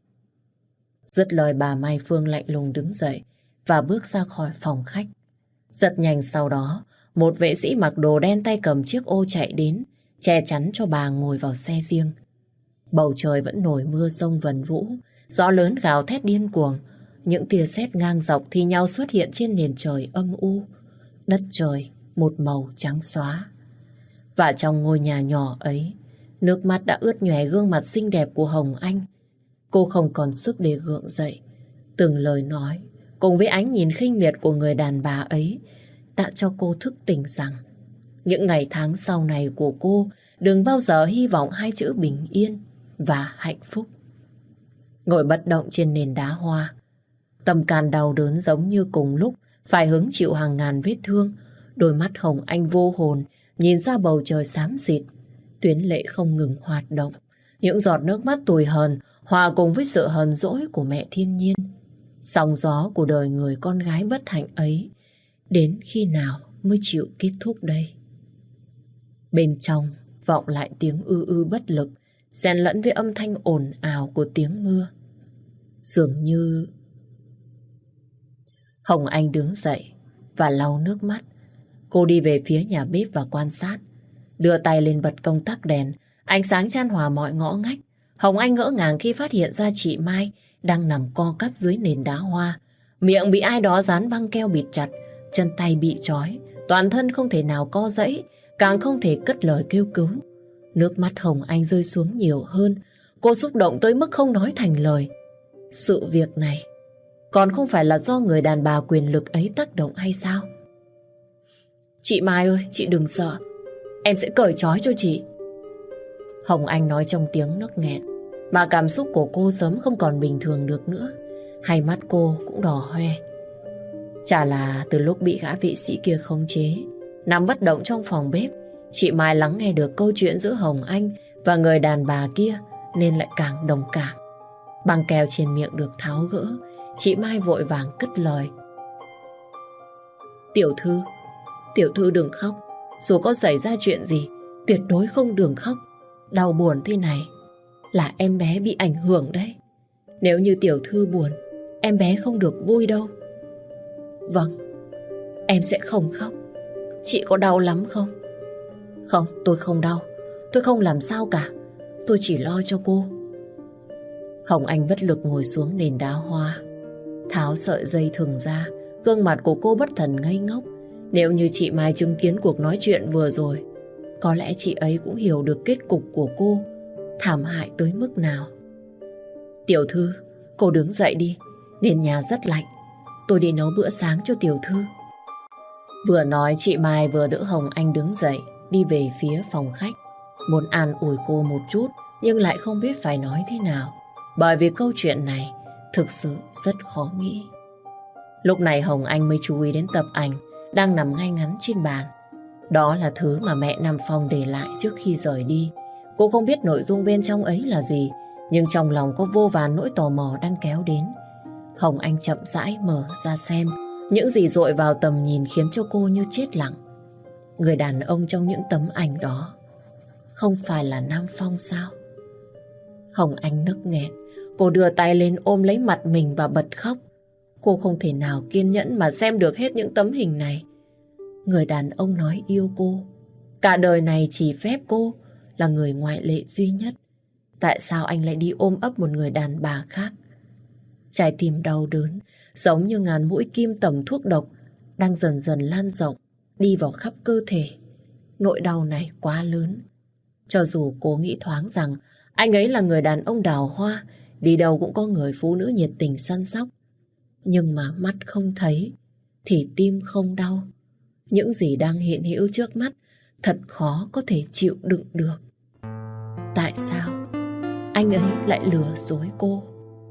Dứt lời, bà Mai Phương lạnh lùng đứng dậy và bước ra khỏi phòng khách. Rất nhanh sau đó, một vệ sĩ mặc đồ đen tay cầm chiếc ô chạy đến, che chắn cho bà ngồi vào xe riêng. Bầu trời vẫn nổi mưa rông vần vũ, gió lớn gào thét điên cuồng. Những tia sét ngang dọc thi nhau xuất hiện trên nền trời âm u. Đất trời một màu trắng xóa. Và trong ngôi nhà nhỏ ấy, nước mắt đã ướt nhòe gương mặt xinh đẹp của Hồng Anh. Cô không còn sức để gượng dậy. Từng lời nói cùng với ánh nhìn khinh miệt của người đàn bà ấy đã cho cô thức tỉnh rằng những ngày tháng sau này của cô đừng bao giờ hy vọng hai chữ bình yên và hạnh phúc. Ngồi bất động trên nền đá hoa, tâm can đau đớn giống như cùng lúc phải hứng chịu hàng ngàn vết thương. Đôi mắt Hồng Anh vô hồn nhìn ra bầu trời xám xịt, tuyến lệ không ngừng hoạt động. Những giọt nước mắt tủi hờn hòa cùng với sự hờn dỗi của mẹ thiên nhiên. Sóng gió của đời người con gái bất hạnh ấy đến khi nào mới chịu kết thúc đây? Bên trong vọng lại tiếng ư ư bất lực, xen lẫn với âm thanh ồn ào của tiếng mưa. Dường như... Hồng Anh đứng dậy và lau nước mắt. Cô đi về phía nhà bếp và quan sát. Đưa tay lên bật công tắc đèn, ánh sáng chan hòa mọi ngõ ngách. Hồng Anh ngỡ ngàng khi phát hiện ra chị Mai đang nằm co quắp dưới nền đá hoa. Miệng bị ai đó dán băng keo bịt chặt, chân tay bị trói, toàn thân không thể nào co giãy, càng không thể cất lời kêu cứu. Nước mắt Hồng Anh rơi xuống nhiều hơn. Cô xúc động tới mức không nói thành lời. Sự việc này còn không phải là do người đàn bà quyền lực ấy tác động hay sao? Chị Mai ơi, chị đừng sợ, em sẽ cởi trói cho chị. Hồng Anh nói trong tiếng nấc nghẹn, mà cảm xúc của cô sớm không còn bình thường được nữa. Hai mắt cô cũng đỏ hoe. Chả là từ lúc bị gã vệ sĩ kia khống chế, nằm bất động trong phòng bếp, chị Mai lắng nghe được câu chuyện giữa Hồng Anh và người đàn bà kia nên lại càng đồng cảm. Băng keo trên miệng được tháo gỡ, chị Mai vội vàng cất lời. Tiểu thư đừng khóc. Dù có xảy ra chuyện gì, tuyệt đối không đừng khóc. Đau buồn thế này là em bé bị ảnh hưởng đấy. Nếu như tiểu thư buồn em bé không được vui đâu. Vâng, em sẽ không khóc. Chị có đau lắm không? Không, tôi không đau. Tôi không làm sao cả. Tôi chỉ lo cho cô. Hồng Anh bất lực ngồi xuống nền đá hoa, tháo sợi dây thừng ra. Gương mặt của cô bất thần ngây ngốc. Nếu như chị Mai chứng kiến cuộc nói chuyện vừa rồi, có lẽ chị ấy cũng hiểu được kết cục của cô thảm hại tới mức nào. Tiểu thư, cô đứng dậy đi. Nền nhà rất lạnh. Tôi đi nấu bữa sáng cho tiểu thư. Vừa nói chị Mai vừa đỡ Hồng Anh đứng dậy, đi về phía phòng khách. Muốn an ủi cô một chút, nhưng lại không biết phải nói thế nào. Bởi vì câu chuyện này thực sự rất khó nghĩ. Lúc này Hồng Anh mới chú ý đến tập ảnh đang nằm ngay ngắn trên bàn. Đó là thứ mà mẹ Nam Phong để lại trước khi rời đi. Cô không biết nội dung bên trong ấy là gì, nhưng trong lòng có vô vàn nỗi tò mò đang kéo đến. Hồng Anh chậm rãi mở ra xem. Những gì dội vào tầm nhìn khiến cho cô như chết lặng. Người đàn ông trong những tấm ảnh đó không phải là Nam Phong sao? Hồng Anh nức nghẹn. Cô đưa tay lên ôm lấy mặt mình và bật khóc. Cô không thể nào kiên nhẫn mà xem được hết những tấm hình này. Người đàn ông nói yêu cô, cả đời này chỉ phép cô là người ngoại lệ duy nhất. Tại sao anh lại đi ôm ấp một người đàn bà khác? Trái tim đau đớn, giống như ngàn mũi kim tẩm thuốc độc, đang dần dần lan rộng, đi vào khắp cơ thể. Nỗi đau này quá lớn. Cho dù cô nghĩ thoáng rằng anh ấy là người đàn ông đào hoa, đi đâu cũng có người phụ nữ nhiệt tình săn sóc. Nhưng mà mắt không thấy, thì tim không đau. Những gì đang hiện hữu trước mắt thật khó có thể chịu đựng được. Tại sao anh ấy lại lừa dối cô?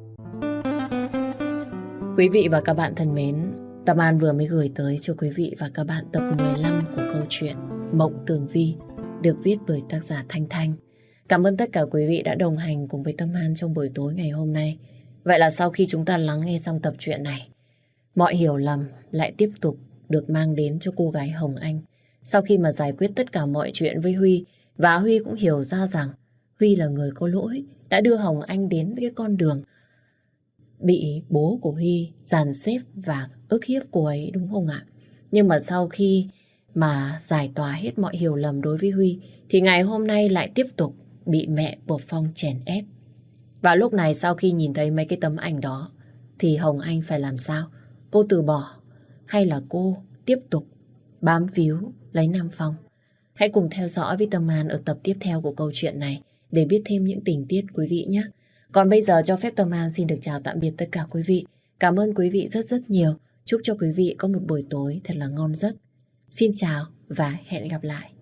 Quý vị và các bạn thân mến, Tâm An vừa mới gửi tới cho quý vị và các bạn tập 15 của câu chuyện Mộng Tường Vi, được viết bởi tác giả Thanh Thanh. Cảm ơn tất cả quý vị đã đồng hành cùng với Tâm An trong buổi tối ngày hôm nay. Vậy là sau khi chúng ta lắng nghe xong tập truyện này, mọi hiểu lầm lại tiếp tục được mang đến cho cô gái Hồng Anh. Sau khi mà giải quyết tất cả mọi chuyện với Huy, và Huy cũng hiểu ra rằng Huy là người có lỗi, đã đưa Hồng Anh đến với cái con đường bị bố của Huy dàn xếp và ức hiếp cô ấy, đúng không ạ? Nhưng mà sau khi mà giải tỏa hết mọi hiểu lầm đối với Huy, thì ngày hôm nay lại tiếp tục bị mẹ của Phong chèn ép. Và lúc này sau khi nhìn thấy mấy cái tấm ảnh đó, thì Hồng Anh phải làm sao? Cô từ bỏ hay là cô tiếp tục bám víu lấy Nam Phong? Hãy cùng theo dõi với Tâm An ở tập tiếp theo của câu chuyện này để biết thêm những tình tiết quý vị nhé. Còn bây giờ cho phép Tâm An xin được chào tạm biệt tất cả quý vị. Cảm ơn quý vị rất rất nhiều. Chúc cho quý vị có một buổi tối thật là ngon giấc. Xin chào và hẹn gặp lại.